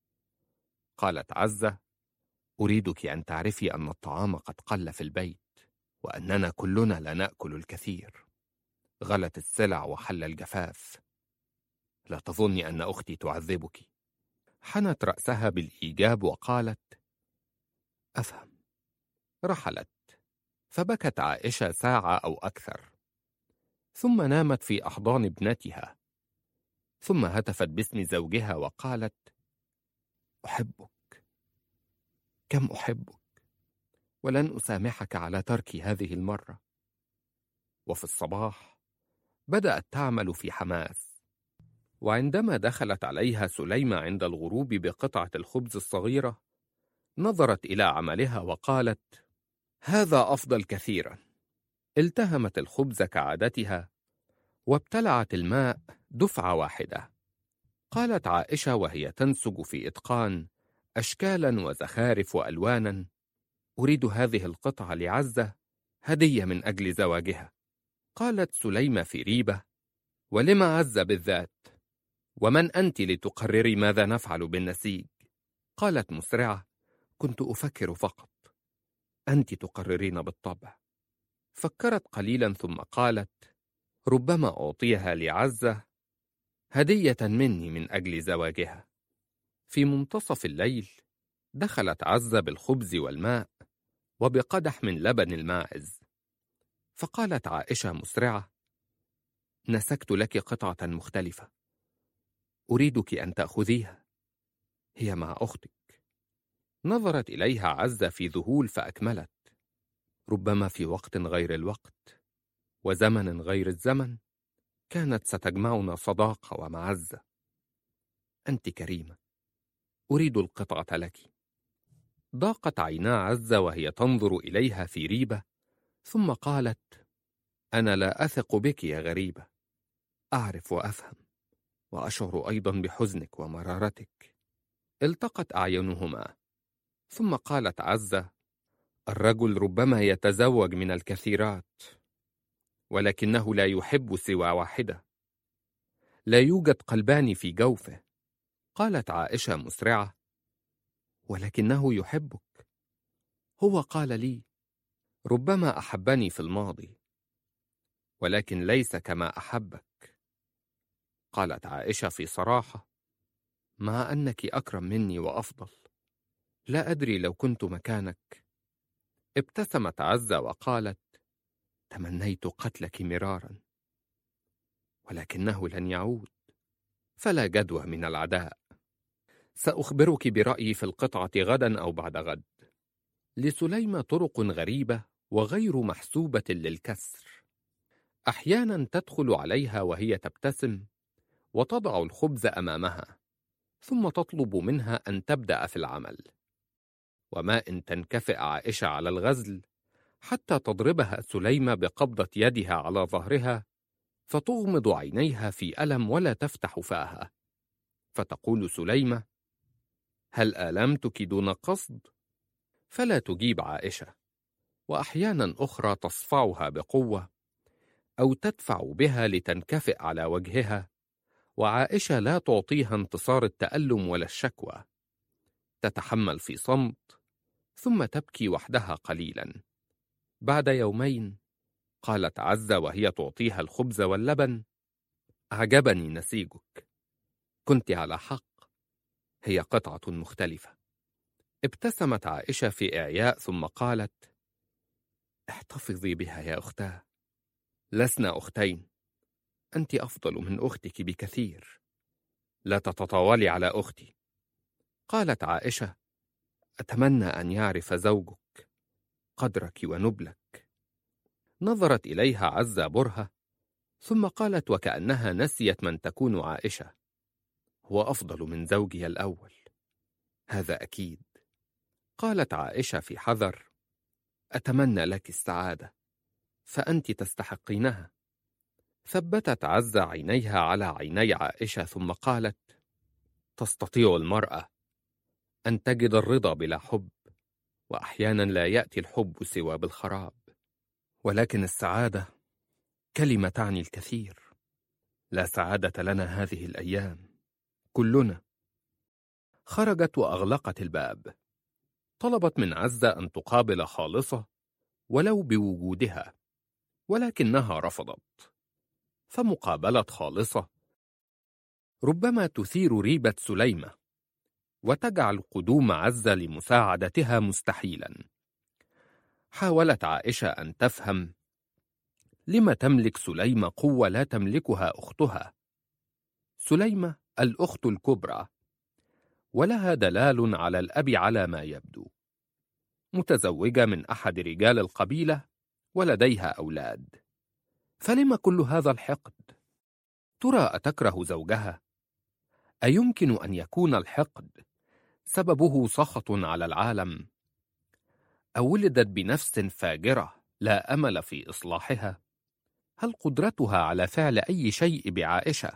قالت عزة: أريدك أن تعرفي أن الطعام قد قل في البيت، وأننا كلنا لا نأكل الكثير. غلت السلع وحل الجفاف. لا تظني أن أختي تعذبك. حنت رأسها بالإيجاب وقالت: أفهم. رحلت، فبكت عائشة ساعة أو أكثر، ثم نامت في أحضان ابنتها، ثم هتفت باسم زوجها وقالت: أحبك، كم أحبك، ولن أسامحك على تركي هذه المرة. وفي الصباح بدأت تعمل في حماس، وعندما دخلت عليها سليمة عند الغروب بقطعة الخبز الصغيرة نظرت إلى عملها وقالت: هذا أفضل كثيرا. التهمت الخبز كعادتها وابتلعت الماء دفعة واحدة. قالت عائشة وهي تنسج في إتقان أشكالا وزخارف وألوانا: أريد هذه القطعة لعزة هدية من أجل زواجها. قالت سليمة في ريبة: ولما عزة بالذات؟ ومن أنت لتقرري ماذا نفعل بالنسيج؟ قالت مسرعة: كنت أفكر فقط، أنت تقررين بالطبع. فكرت قليلا ثم قالت: ربما أعطيها لعزة هدية مني من أجل زواجها. في منتصف الليل دخلت عزة بالخبز والماء وبقدح من لبن الماعز، فقالت عائشة مسرعة: نسكت لك قطعة مختلفة، أريدك أن تأخذيها، هي مع أختك. نظرت إليها عزة في ذهول فأكملت: ربما في وقت غير الوقت وزمن غير الزمن كانت ستجمعنا صداقة ومعزة. أنت كريمة، أريد القطعة لك. ضاقت عينا عزة وهي تنظر إليها في ريبة، ثم قالت: أنا لا أثق بك يا غريبة، أعرف وأفهم، وأشعر أيضا بحزنك ومرارتك. التقت أعينهما، ثم قالت عزة: الرجل ربما يتزوج من الكثيرات، ولكنه لا يحب سوى واحدة، لا يوجد قلبان في جوفه. قالت عائشة مسرعة: ولكنه يحبك، هو قال لي ربما أحبني في الماضي، ولكن ليس كما أحبك. قالت عائشة في صراحة: مع أنك أكرم مني وأفضل، لا أدري لو كنت مكانك. ابتسمت عزة وقالت: تمنيت قتلك مرارا، ولكنه لن يعود، فلا جدوى من العداء. سأخبرك برأيي في القطعة غدا أو بعد غد. لسليمة طرق غريبة وغير محسوبة للكسر. أحيانا تدخل عليها وهي تبتسم وتضع الخبز أمامها، ثم تطلب منها أن تبدأ في العمل. وما إن تنكفئ عائشة على الغزل حتى تضربها سليمة بقبضة يدها على ظهرها، فتغمض عينيها في ألم ولا تفتح فاها، فتقول سليمة: هل آلمتك دون قصد؟ فلا تجيب عائشة، وأحيانا أخرى تصفعها بقوة أو تدفع بها لتنكفئ على وجهها، وعائشة لا تعطيها انتصار التألم ولا الشكوى، تتحمل في صمت ثم تبكي وحدها قليلا. بعد يومين قالت عزة وهي تعطيها الخبز واللبن: أعجبني نسيجك، كنت على حق، هي قطعة مختلفة. ابتسمت عائشة في إعياء ثم قالت: احتفظي بها يا أختاه، لسنا أختين، أنت أفضل من أختك بكثير، لا تتطاولي على أختي. قالت عائشة: أتمنى أن يعرف زوجك قدرك ونبلك. نظرت إليها عزة برهة، ثم قالت وكأنها نسيت من تكون عائشة: هو أفضل من زوجي الأول، هذا أكيد. قالت عائشة في حذر: أتمنى لك السعادة، فأنت تستحقينها. ثبتت عزة عينيها على عيني عائشة ثم قالت: تستطيع المرأة أن تجد الرضا بلا حب، وأحيانا لا يأتي الحب سوى بالخراب، ولكن السعادة كلمة تعني الكثير. لا سعادة لنا هذه الأيام كلنا. خرجت وأغلقت الباب. طلبت من عزة أن تقابل خالصة ولو بوجودها، ولكنها رفضت، فمقابلة خالصة ربما تثير ريبة سليمة وتجعل قدوم عزة لمساعدتها مستحيلا. حاولت عائشة أن تفهم لما تملك سليمة قوة لا تملكها أختها. سليمة الأخت الكبرى، ولها دلال على الأب على ما يبدو، متزوجة من أحد رجال القبيلة ولديها أولاد، فلما كل هذا الحقد؟ ترى أتكره زوجها؟ أيمكن أن يكون الحقد سببه سخط على العالم؟ أو ولدت بنفس فاجرة لا أمل في إصلاحها؟ هل قدرتها على فعل أي شيء بعائشة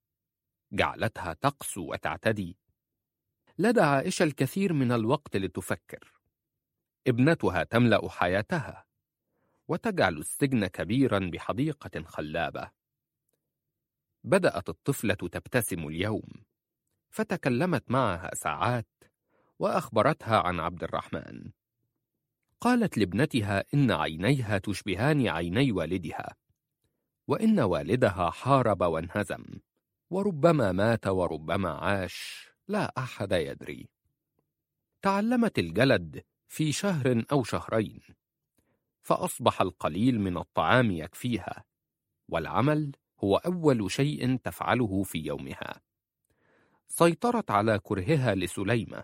جعلتها تقسو وتعتدي؟ لدى عائشة الكثير من الوقت لتفكر. ابنتها تملأ حياتها، وتجعل السجن كبيرا بحديقة خلابة. بدأت الطفلة تبتسم اليوم، فتكلمت معها ساعات وأخبرتها عن عبد الرحمن. قالت لابنتها إن عينيها تشبهان عيني والدها، وإن والدها حارب وانهزم، وربما مات وربما عاش، لا أحد يدري. تعلمت الجلد في شهر أو شهرين، فأصبح القليل من الطعام يكفيها، والعمل هو أول شيء تفعله في يومها. سيطرت على كرهها لسليمة،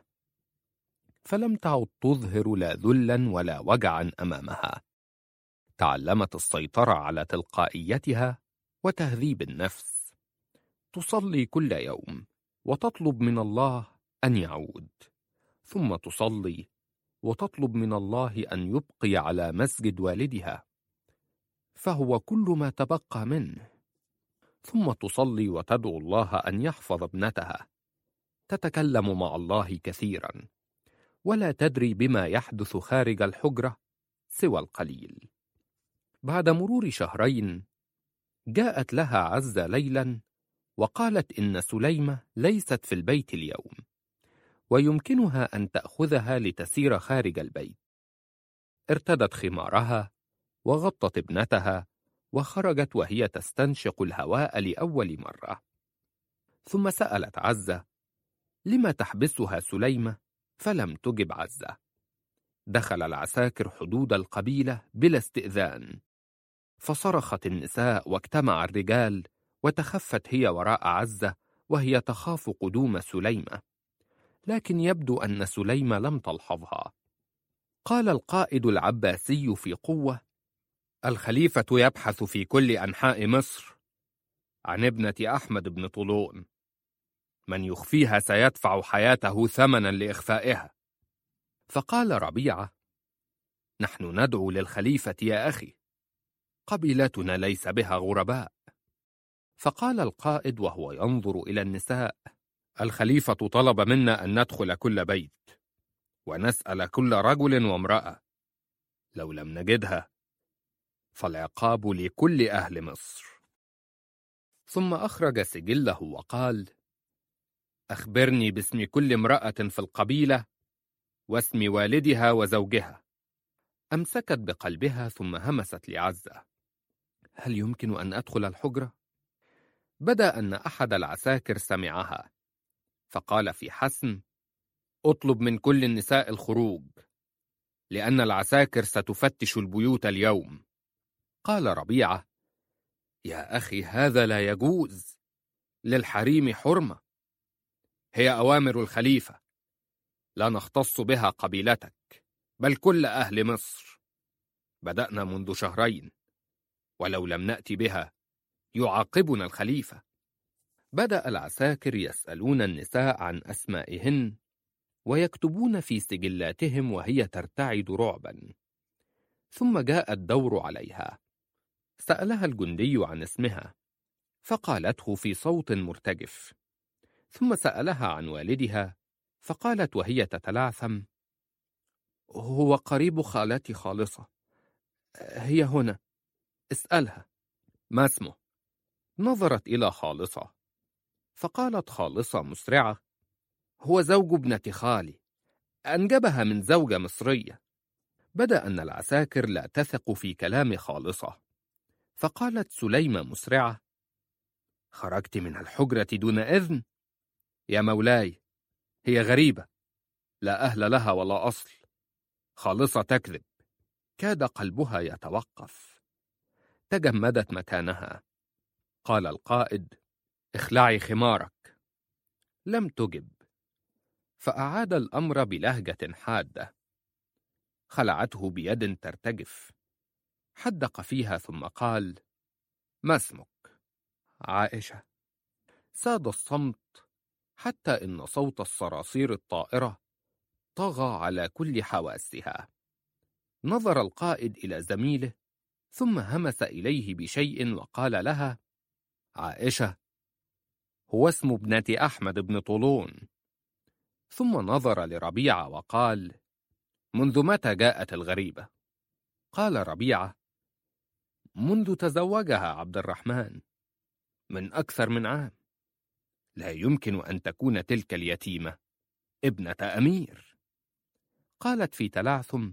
فلم تعد تظهر لا ذلا ولا وجعا أمامها. تعلمت السيطرة على تلقائيتها وتهذيب النفس. تصلي كل يوم وتطلب من الله أن يعود، ثم تصلي وتطلب من الله أن يبقي على مسجد والدها، فهو كل ما تبقى منه. ثم تصلي وتدعو الله أن يحفظ ابنتها. تتكلم مع الله كثيرا، ولا تدري بما يحدث خارج الحجرة سوى القليل. بعد مرور شهرين جاءت لها عزة ليلا وقالت إن سليمة ليست في البيت اليوم، ويمكنها أن تأخذها لتسير خارج البيت. ارتدت خمارها وغطت ابنتها وخرجت وهي تستنشق الهواء لأول مرة. ثم سألت عزة لما تحبسها سليمة، فلم تجب عزة. دخل العساكر حدود القبيلة بلا استئذان، فصرخت النساء واجتمع الرجال، وتخفت هي وراء عزة وهي تخاف قدوم سليمة، لكن يبدو أن سليمة لم تلحظها. قال القائد العباسي في قوة: الخليفة يبحث في كل أنحاء مصر عن ابنة أحمد بن طولون، من يخفيها سيدفع حياته ثمنا لإخفائها. فقال ربيعة: نحن ندعو للخليفة يا أخي، قبيلتنا ليس بها غرباء. فقال القائد وهو ينظر إلى النساء: الخليفة طلب منا أن ندخل كل بيت ونسأل كل رجل وامرأة، لو لم نجدها فالعقاب لكل أهل مصر. ثم أخرج سجله وقال: أخبرني باسم كل امرأة في القبيلة واسم والدها وزوجها. أمسكت بقلبها ثم همست لعزة: هل يمكن أن أدخل الحجرة؟ بدا أن أحد العساكر سمعها، فقال في حسم: أطلب من كل النساء الخروج، لأن العساكر ستفتش البيوت اليوم. قال ربيعة: يا أخي هذا لا يجوز، للحريم حرمة، هي أوامر الخليفة، لا نختص بها قبيلتك بل كل أهل مصر. بدأنا منذ شهرين، ولو لم نأتي بها يعاقبنا الخليفة. بدأ العساكر يسألون النساء عن أسمائهن ويكتبون في سجلاتهم وهي ترتعد رعبا. ثم جاء الدور عليها، سألها الجندي عن اسمها فقالته في صوت مرتجف، ثم سألها عن والدها فقالت وهي تتلعثم: هو قريب خالتي خالصة، هي هنا، اسألها. ما اسمه؟ نظرت إلى خالصة فقالت خالصة مسرعة: هو زوج ابنة خالي، أنجبها من زوجة مصرية. بدأ أن العساكر لا تثق في كلام خالصة، فقالت سليمة مسرعة: خرجت من الحجرة دون إذن؟ يا مولاي، هي غريبة، لا أهل لها ولا أصل، خالصة تكذب. كاد قلبها يتوقف، تجمدت مكانها. قال القائد: اخلعي خمارك. لم تجب، فأعاد الأمر بلهجة حادة. خلعته بيد ترتجف، حدق فيها ثم قال: ما اسمك؟ عائشة. ساد الصمت، حتى إن صوت الصراصير الطائرة طغى على كل حواسها. نظر القائد إلى زميله ثم همس إليه بشيء وقال لها: عائشة، هو اسم ابنة أحمد بن طولون. ثم نظر لربيعة وقال: منذ متى جاءت الغريبة؟ قال ربيعة: منذ تزوجها عبد الرحمن، من أكثر من عام. لا يمكن أن تكون تلك اليتيمة ابنة أمير. قالت في تلعثم: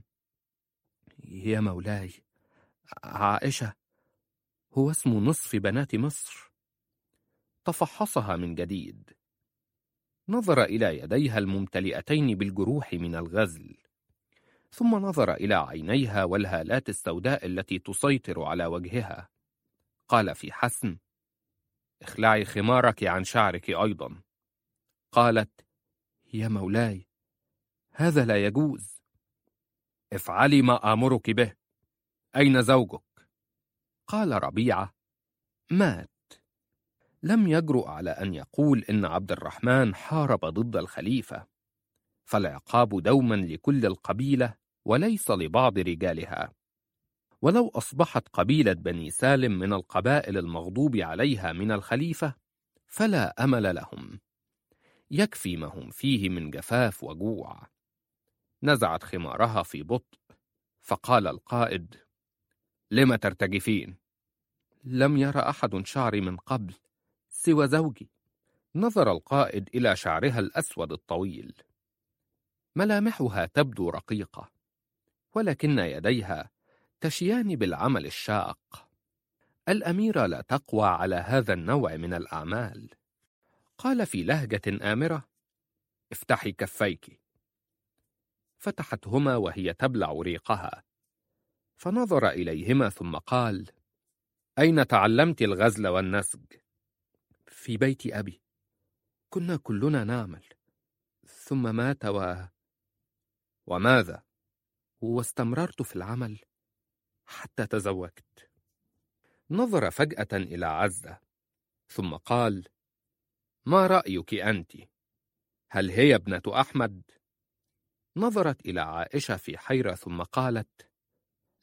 يا مولاي، عائشة هو اسم نصف بنات مصر. تفحصها من جديد، نظر إلى يديها الممتلئتين بالجروح من الغزل، ثم نظر إلى عينيها والهالات السوداء التي تسيطر على وجهها. قال في حسم: اخلعي خمارك عن شعرك أيضا. قالت: يا مولاي، هذا لا يجوز. افعلي ما آمرك به. أين زوجك؟ قال ربيعة: مات. لم يجرؤ على أن يقول إن عبد الرحمن حارب ضد الخليفة، فالعقاب دوما لكل القبيلة وليس لبعض رجالها. ولو أصبحت قبيلة بني سالم من القبائل المغضوب عليها من الخليفة فلا أمل لهم، يكفي ما هم فيه من جفاف وجوع. نزعت خمارها في بطء، فقال القائد: لم ترتجفين؟ لم يرى أحد شعري من قبل سوى زوجي. نظر القائد إلى شعرها الأسود الطويل، ملامحها تبدو رقيقة، ولكن يديها تشيان بالعمل الشاق. الأميرة لا تقوى على هذا النوع من الأعمال. قال في لهجة آمرة: افتحي كفيك. فتحتهما وهي تبلع ريقها، فنظر إليهما ثم قال: أين تعلمت الغزل والنسج؟ في بيت أبي، كنا كلنا نعمل، ثم مات و... وماذا؟ واستمررت في العمل حتى تزوجت. نظر فجأة إلى عزة ثم قال: ما رأيك أنت؟ هل هي ابنة أحمد؟ نظرت إلى عائشة في حيرة ثم قالت: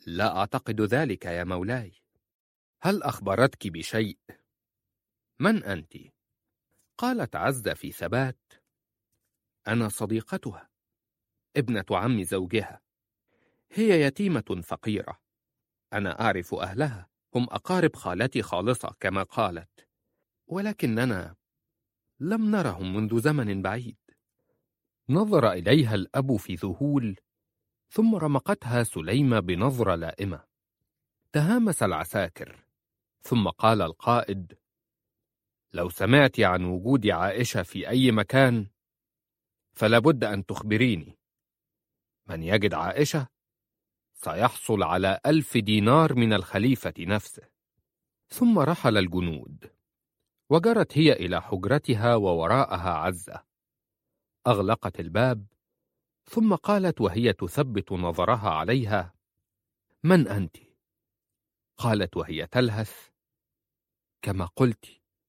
لا أعتقد ذلك يا مولاي. هل أخبرتك بشيء؟ من أنت؟ قالت عزة في ثبات: أنا صديقتها، ابنة عم زوجها. هي يتيمة فقيرة. أنا أعرف أهلها، هم أقارب خالتي خالصة كما قالت، ولكننا لم نرهم منذ زمن بعيد. نظر إليها الأب في ذهول، ثم رمقتها سليمة بنظرة لائمة. تهامس العساكر، ثم قال القائد: لو سمعت عن وجود عائشة في أي مكان فلا بد أن تخبريني. من يجد عائشة سيحصل على ألف دينار من الخليفة نفسه. ثم رحل الجنود، وجرت هي إلى حجرتها ووراءها عزة. أغلقت الباب، ثم قالت وهي تثبت نظرها عليها: من أنت؟ قالت وهي تلهث: كما قلت،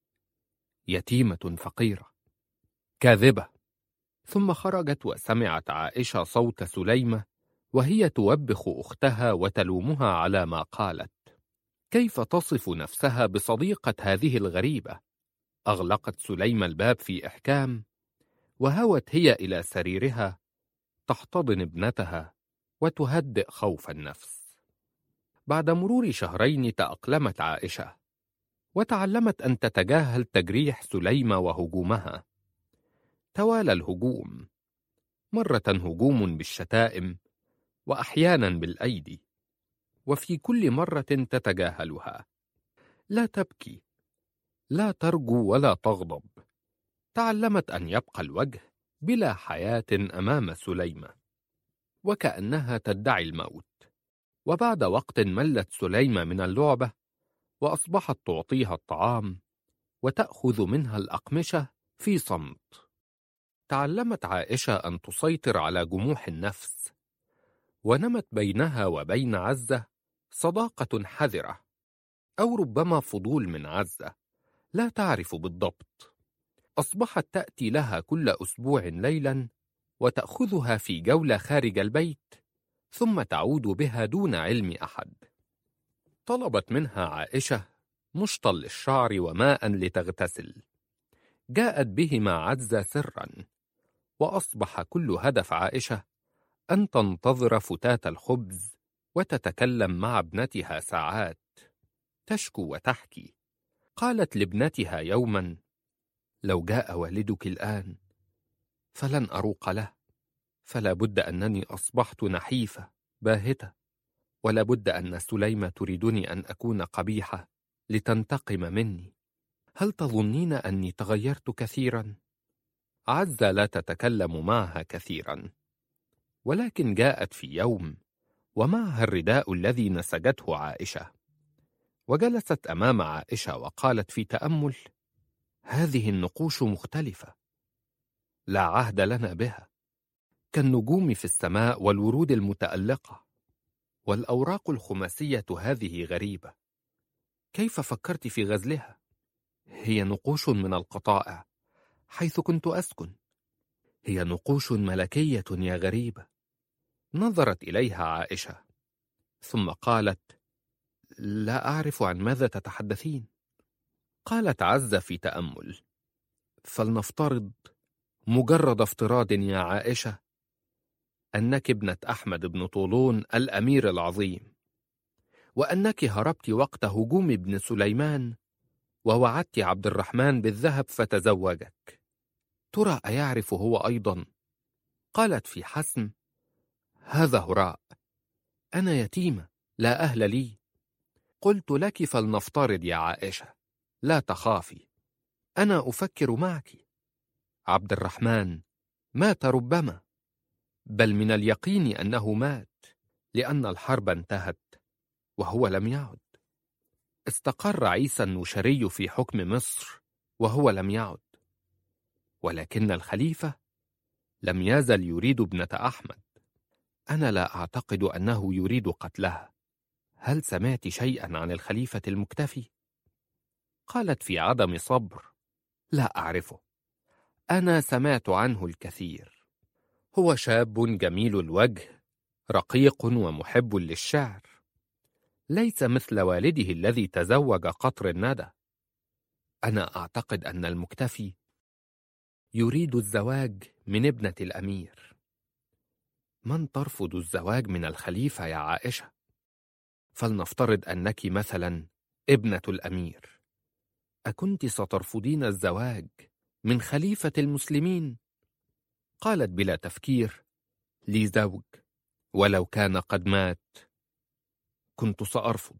يتيمة فقيرة. كاذبة. ثم خرجت، وسمعت عائشة صوت سليمة وهي توبخ أختها وتلومها على ما قالت. كيف تصف نفسها بصديقة هذه الغريبة؟ أغلقت سليمة الباب في إحكام، وهوت هي إلى سريرها تحتضن ابنتها وتهدئ خوف النفس. بعد مرور شهرين تأقلمت عائشة، وتعلمت أن تتجاهل تجريح سليمة وهجومها. توالى الهجوم، مرة هجوم بالشتائم، وأحيانا بالأيدي، وفي كل مرة تتجاهلها. لا تبكي، لا ترجو ولا تغضب. تعلمت أن يبقى الوجه بلا حياة أمام سليمة، وكأنها تدعي الموت. وبعد وقت ملت سليمة من اللعبة، وأصبحت تعطيها الطعام وتأخذ منها الأقمشة في صمت. تعلمت عائشة أن تسيطر على جموح النفس، ونمت بينها وبين عزة صداقة حذرة، أو ربما فضول من عزة، لا تعرف بالضبط. أصبحت تأتي لها كل أسبوع ليلا، وتأخذها في جولة خارج البيت، ثم تعود بها دون علم أحد. طلبت منها عائشة مشطا للشعر وماء لتغتسل. جاءت به مع عزة سرا، وأصبح كل هدف عائشة أن تنتظر فتات الخبز وتتكلم مع ابنتها ساعات، تشكو وتحكي. قالت لابنتها يوما: لو جاء والدك الآن فلن أروق له، فلا بد أنني أصبحت نحيفة باهتة، ولا بد أن سليمة تريدني أن أكون قبيحة لتنتقم مني. هل تظنين أني تغيرت كثيرا؟ عزة لا تتكلم معها كثيرا، ولكن جاءت في يوم ومعها الرداء الذي نسجته عائشة، وجلست أمام عائشة وقالت في تأمل: هذه النقوش مختلفة، لا عهد لنا بها، كالنجوم في السماء والورود المتألقة. والأوراق الخماسية هذه غريبة، كيف فكرت في غزلها؟ هي نقوش من القطائع حيث كنت أسكن، هي نقوش ملكية يا غريبة. نظرت إليها عائشة، ثم قالت: لا أعرف عن ماذا تتحدثين. قالت عزة في تأمل: فلنفترض، مجرد افتراض يا عائشة، أنك ابنة أحمد بن طولون الأمير العظيم، وأنك هربت وقت هجوم ابن سليمان، ووعدت عبد الرحمن بالذهب فتزوجك. ترى أيعرف هو أيضا؟ قالت في حسم: هذا هراء، أنا يتيمة لا أهل لي. قلت لك فلنفترض يا عائشة، لا تخافي، أنا أفكر معك. عبد الرحمن مات ربما، بل من اليقين أنه مات، لأن الحرب انتهت وهو لم يعد. استقر عيسى النوشري في حكم مصر وهو لم يعد، ولكن الخليفة لم يزل يريد ابنة أحمد. أنا لا أعتقد أنه يريد قتلها. هل سمعت شيئا عن الخليفة المكتفي؟ قالت في عدم صبر: لا أعرفه، أنا سمعت عنه الكثير. هو شاب جميل الوجه، رقيق ومحب للشعر، ليس مثل والده الذي تزوج قطر الندى. أنا أعتقد أن المكتفي يريد الزواج من ابنة الأمير. من ترفض الزواج من الخليفة يا عائشة؟ فلنفترض أنك مثلا ابنة الأمير، أكنت سترفضين الزواج من خليفة المسلمين؟ قالت بلا تفكير: لي زوج ولو كان قد مات كنت سأرفض.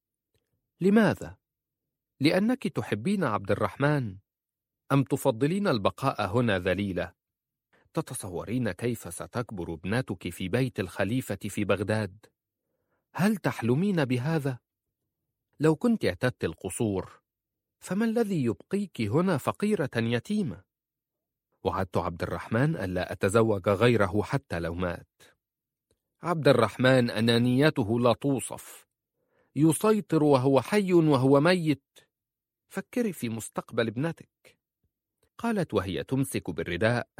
لماذا؟ لأنك تحبين عبد الرحمن أم تفضلين البقاء هنا ذليلة؟ تتصورين كيف ستكبر ابنتك في بيت الخليفة في بغداد؟ هل تحلمين بهذا؟ لو كنت اعتدت القصور فما الذي يبقيك هنا فقيرة يتيمة؟ وعدت عبد الرحمن ألا أتزوج غيره حتى لو مات. عبد الرحمن أنانيته لا توصف، يسيطر وهو حي وهو ميت. فكري في مستقبل ابنتك. قالت وهي تمسك بالرداء: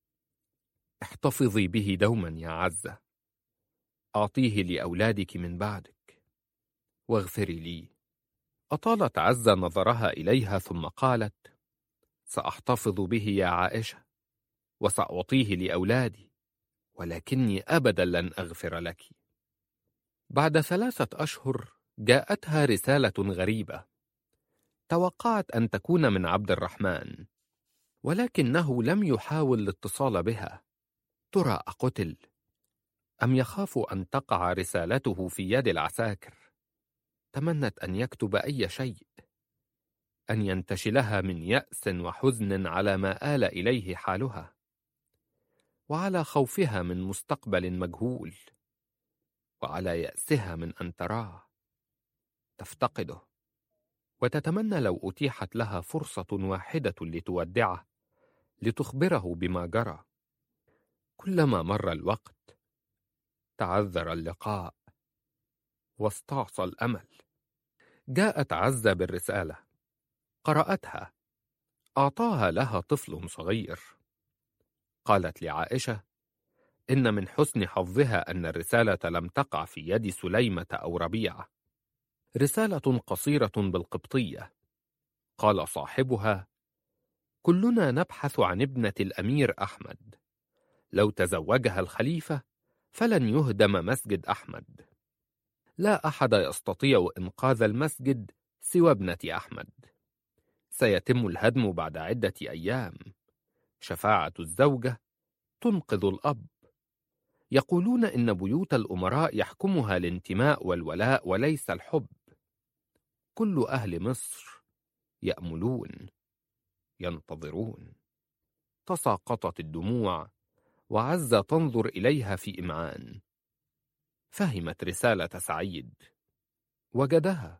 احتفظي به دوما يا عزة، أعطيه لأولادك من بعدك، واغفري لي. أطالت عزة نظرها إليها ثم قالت: سأحتفظ به يا عائشة وسأعطيه لأولادي، ولكني أبدا لن أغفر لك. بعد ثلاثة أشهر جاءتها رسالة غريبة، توقعت أن تكون من عبد الرحمن، ولكنه لم يحاول الاتصال بها. ترى أقتل أم يخاف أن تقع رسالته في يد العساكر؟ تمنت أن يكتب أي شيء، أن ينتشلها من يأس وحزن على ما آل إليه حالها، وعلى خوفها من مستقبل مجهول، وعلى يأسها من أن تراه، تفتقده، وتتمنى لو أتيحت لها فرصة واحدة لتودعه، لتخبره بما جرى. كلما مر الوقت تعذر اللقاء واستعصى الأمل. جاءت عزة بالرسالة، قرأتها، أعطاها لها طفل صغير. قالت لعائشة: إن من حسن حظها أن الرسالة لم تقع في يد سليمة أو ربيعة. رسالة قصيرة بالقبطية. قال صاحبها: كلنا نبحث عن ابنة الأمير أحمد، لو تزوجها الخليفة فلن يهدم مسجد أحمد. لا أحد يستطيع إنقاذ المسجد سوى ابنة أحمد. سيتم الهدم بعد عدة أيام. شفاعة الزوجة تنقذ الأب. يقولون إن بيوت الأمراء يحكمها الانتماء والولاء وليس الحب. كل أهل مصر يأملون، ينتظرون. تساقطت الدموع، وعزة تنظر إليها في إمعان. فهمت رسالة سعيد، وجدها.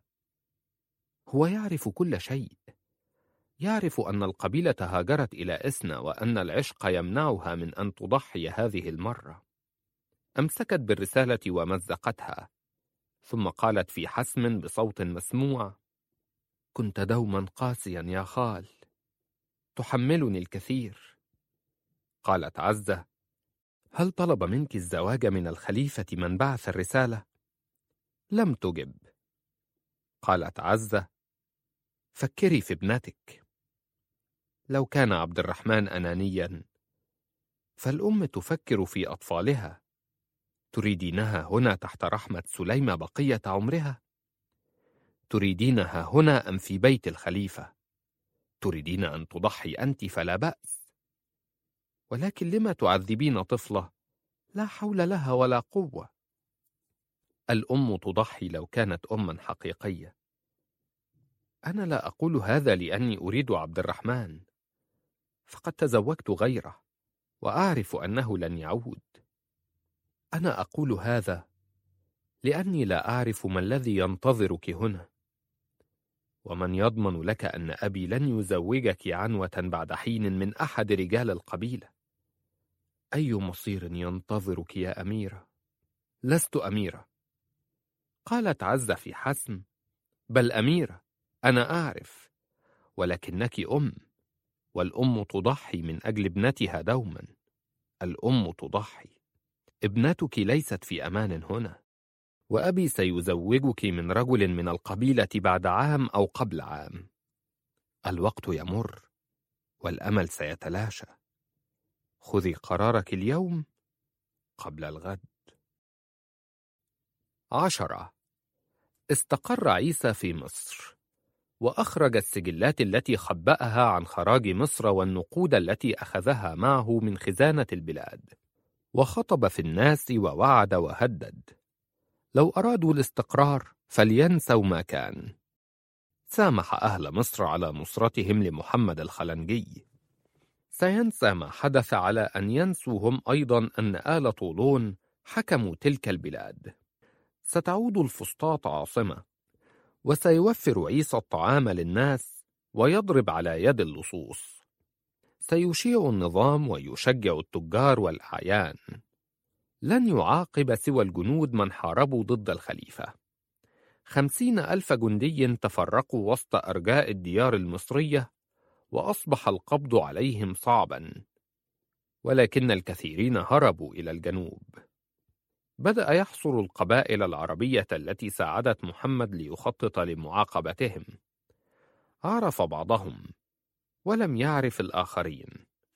هو يعرف كل شيء، يعرف أن القبيلة هاجرت إلى إسنا، وأن العشق يمنعها من أن تضحي هذه المرة. أمسكت بالرسالة ومزقتها، ثم قالت في حسم بصوت مسموع: كنت دوما قاسيا يا خال، تحملني الكثير. قالت عزة: هل طلب منك الزواج من الخليفة من بعث الرسالة؟ لم تجب. قالت عزة: فكري في ابنتك. لو كان عبد الرحمن أنانيا، فالأم تفكر في أطفالها. تريدينها هنا تحت رحمة سليمة بقية عمرها؟ تريدينها هنا أم في بيت الخليفة؟ تريدين أن تضحي أنت فلا بأس، ولكن لما تعذبين طفلة لا حول لها ولا قوة؟ الأم تضحي لو كانت أما حقيقية. أنا لا أقول هذا لأني أريد عبد الرحمن، فقد تزوجت غيره وأعرف أنه لن يعود. أنا أقول هذا لأني لا أعرف ما الذي ينتظرك هنا، ومن يضمن لك أن أبي لن يزوجك عنوة بعد حين من أحد رجال القبيلة. أي مصير ينتظرك يا أميرة؟ لست أميرة. قالت عزة في حسم: بل أميرة، أنا أعرف، ولكنك أم، والأم تضحي من أجل ابنتها دوما. الأم تضحي. ابنتك ليست في أمان هنا. وأبي سيزوجك من رجل من القبيلة بعد عام أو قبل عام. الوقت يمر والأمل سيتلاشى. خذي قرارك اليوم قبل الغد. عشرة. استقر عيسى في مصر، وأخرج السجلات التي خبأها عن خراج مصر والنقود التي أخذها معه من خزانة البلاد، وخطب في الناس ووعد وهدد: لو أرادوا الاستقرار فلينسوا ما كان. سامح أهل مصر على نصرتهم لمحمد الخلنجي. سينسى ما حدث على أن ينسوا هم أيضا أن آل طولون حكموا تلك البلاد. ستعود الفسطاط عاصمة، وسيوفر عيسى الطعام للناس ويضرب على يد اللصوص. سيشيع النظام ويشجع التجار والأعيان. لن يعاقب سوى الجنود من حاربوا ضد الخليفة. خمسين ألف جندي تفرقوا وسط أرجاء الديار المصرية، وأصبح القبض عليهم صعبا، ولكن الكثيرين هربوا إلى الجنوب. بدأ يحصر القبائل العربية التي ساعدت محمد ليخطط لمعاقبتهم. عرف بعضهم ولم يعرف الآخرين.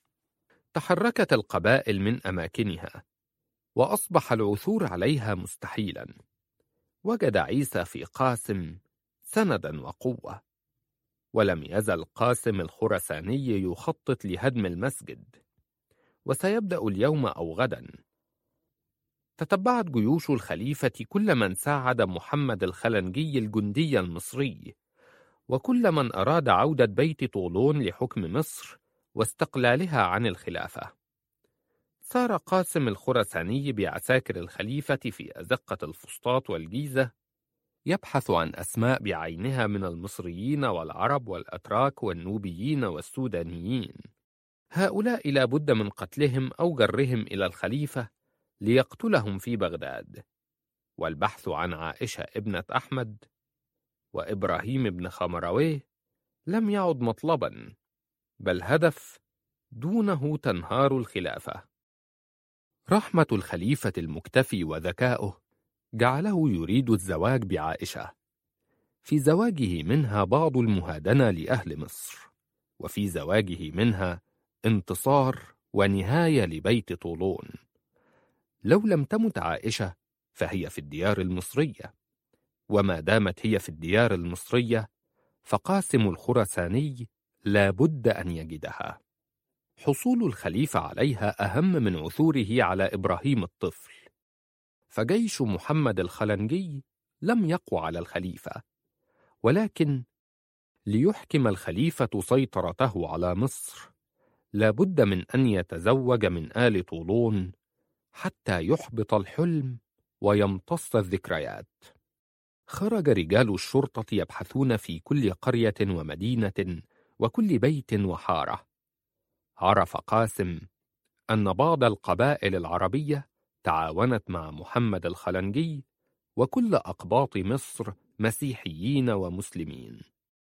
تحركت القبائل من أماكنها، وأصبح العثور عليها مستحيلا. وجد عيسى في قاسم سندا وقوة، ولم يزل قاسم الخرساني يخطط لهدم المسجد، وسيبدأ اليوم أو غدا. تتبعت جيوش الخليفة كل من ساعد محمد الخلنجي الجندي المصري، وكل من أراد عودة بيت طولون لحكم مصر واستقلالها عن الخلافة. سار قاسم الخرساني بعساكر الخليفة في أزقة الفسطاط والجيزة، يبحث عن أسماء بعينها من المصريين والعرب والأتراك والنوبيين والسودانيين. هؤلاء لا بد من قتلهم أو جرهم إلى الخليفة ليقتلهم في بغداد. والبحث عن عائشة ابنة أحمد وإبراهيم بن خمرويه لم يعد مطلبا، بل هدف دونه تنهار الخلافة. رحمة الخليفة المكتفي وذكاؤه جعله يريد الزواج بعائشة. في زواجه منها بعض المهادنة لأهل مصر، وفي زواجه منها انتصار ونهاية لبيت طولون. لو لم تمت عائشة فهي في الديار المصرية، وما دامت هي في الديار المصرية فقاسم الخرساني لا بد أن يجدها. حصول الخليفة عليها أهم من عثوره على إبراهيم الطفل. فجيش محمد الخلنجي لم يقوى على الخليفة، ولكن ليحكم الخليفة سيطرته على مصر لا بد من أن يتزوج من آل طولون حتى يحبط الحلم ويمتص الذكريات. خرج رجال الشرطة يبحثون في كل قرية ومدينة وكل بيت وحارة. عرف قاسم أن بعض القبائل العربية تعاونت مع محمد الخلنجي، وكل أقباط مصر مسيحيين ومسلمين،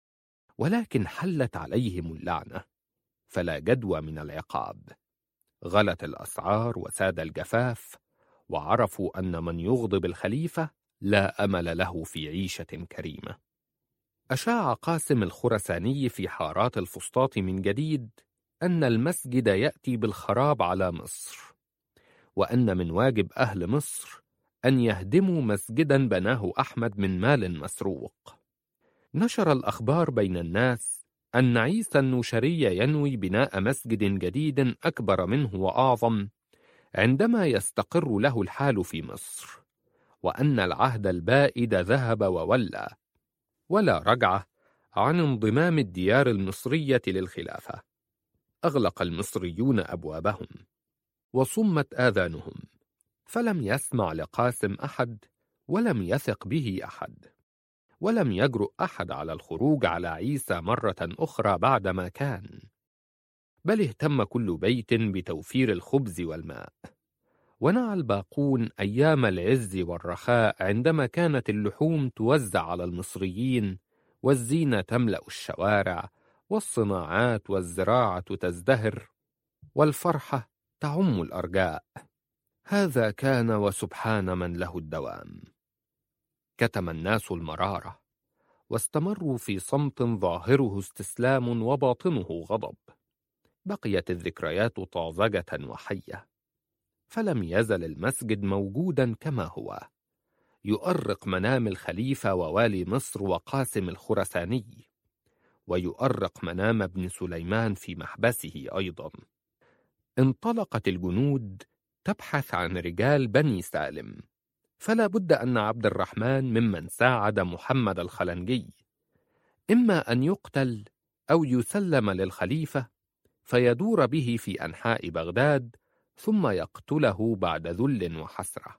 ولكن حلت عليهم اللعنة، فلا جدوى من العقاب. غلت الأسعار وساد الجفاف، وعرفوا أن من يغضب الخليفة لا أمل له في عيشة كريمة. أشاع قاسم الخرساني في حارات الفسطاط من جديد أن المسجد يأتي بالخراب على مصر، وأن من واجب أهل مصر أن يهدموا مسجدا بناه أحمد من مال مسروق. نشر الأخبار بين الناس أن عيسى النوشري ينوي بناء مسجد جديد أكبر منه وأعظم عندما يستقر له الحال في مصر، وأن العهد البائد ذهب وولى، ولا رجعة عن انضمام الديار المصرية للخلافة. أغلق المصريون أبوابهم وصمت آذانهم، فلم يسمع لقاسم أحد، ولم يثق به أحد، ولم يجرؤ أحد على الخروج على عيسى مرة أخرى بعدما كان، بل اهتم كل بيت بتوفير الخبز والماء. ونعى الباقون أيام العز والرخاء عندما كانت اللحوم توزع على المصريين، والزينة تملأ الشوارع، والصناعات والزراعة تزدهر، والفرحة تعم الأرجاء. هذا كان، وسبحان من له الدوام. كتم الناس المرارة، واستمروا في صمت ظاهره استسلام وباطنه غضب. بقيت الذكريات طازجة وحية، فلم يزل المسجد موجودا كما هو، يؤرق منام الخليفة ووالي مصر وقاسم الخرساني، ويؤرق منام ابن سليمان في محبسه أيضا. انطلقت الجنود تبحث عن رجال بني سالم، فلا بد أن عبد الرحمن ممن ساعد محمد الخلنجي، إما أن يقتل أو يسلم للخليفة فيدور به في أنحاء بغداد ثم يقتله بعد ذل وحسرة.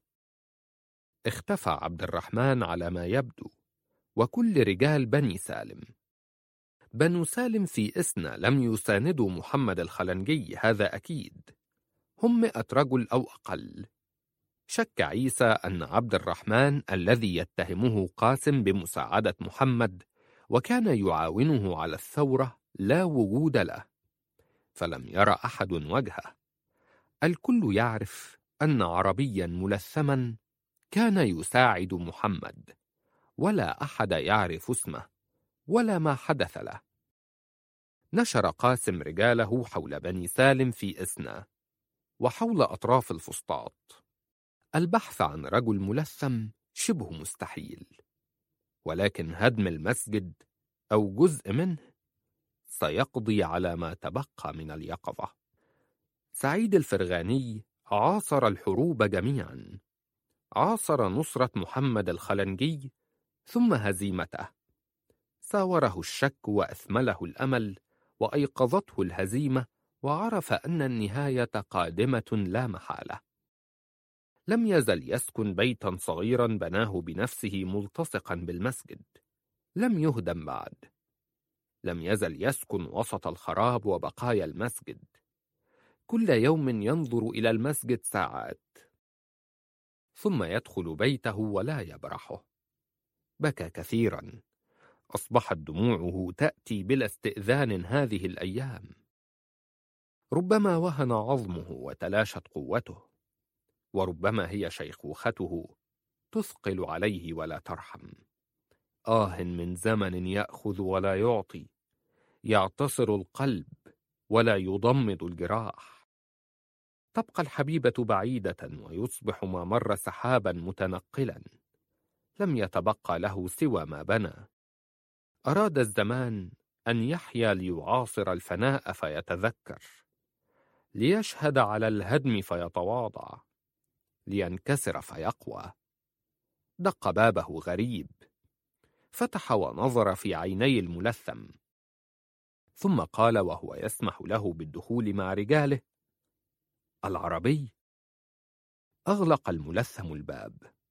اختفى عبد الرحمن على ما يبدو، وكل رجال بني سالم. بنو سالم في إسنا لم يساندوا محمد الخلنجي، هذا أكيد، هم مئة رجل أو أقل. شك عيسى أن عبد الرحمن الذي يتهمه قاسم بمساعدة محمد وكان يعاونه على الثورة لا وجود له، فلم يرى أحد وجهه. الكل يعرف أن عربيا ملثما كان يساعد محمد، ولا أحد يعرف اسمه ولا ما حدث له. نشر قاسم رجاله حول بني سالم في إسنا وحول أطراف الفسطاط. البحث عن رجل ملثم شبه مستحيل، ولكن هدم المسجد أو جزء منه سيقضي على ما تبقى من اليقظة. سعيد الفرغاني عاصر الحروب جميعا، عاصر نصرة محمد الخلنجي ثم هزيمته، ساوره الشك وأثمله الأمل وأيقظته الهزيمة، وعرف أن النهاية قادمة لا محالة. لم يزل يسكن بيتا صغيرا بناه بنفسه ملتصقا بالمسجد، لم يهدم بعد. لم يزل يسكن وسط الخراب وبقايا المسجد، كل يوم ينظر إلى المسجد ساعات، ثم يدخل بيته ولا يبرحه. بكى كثيرا، أصبحت دموعه تأتي بلا استئذان هذه الأيام. ربما وهن عظمه وتلاشت قوته، وربما هي شيخوخته تثقل عليه ولا ترحم. آه من زمن يأخذ ولا يعطي، يعتصر القلب ولا يضمد الجراح. تبقى الحبيبة بعيدة ويصبح ما مر سحابا متنقلا، لم يتبقى له سوى ما بنى. أراد الزمان أن يحيا ليعاصر الفناء فيتذكر، ليشهد على الهدم فيتواضع، لينكسر فيقوى. دق بابه غريب، فتح ونظر في عيني الملثم، ثم قال وهو يسمح له بالدخول مع رجاله: العربي. أغلق الملثم الباب.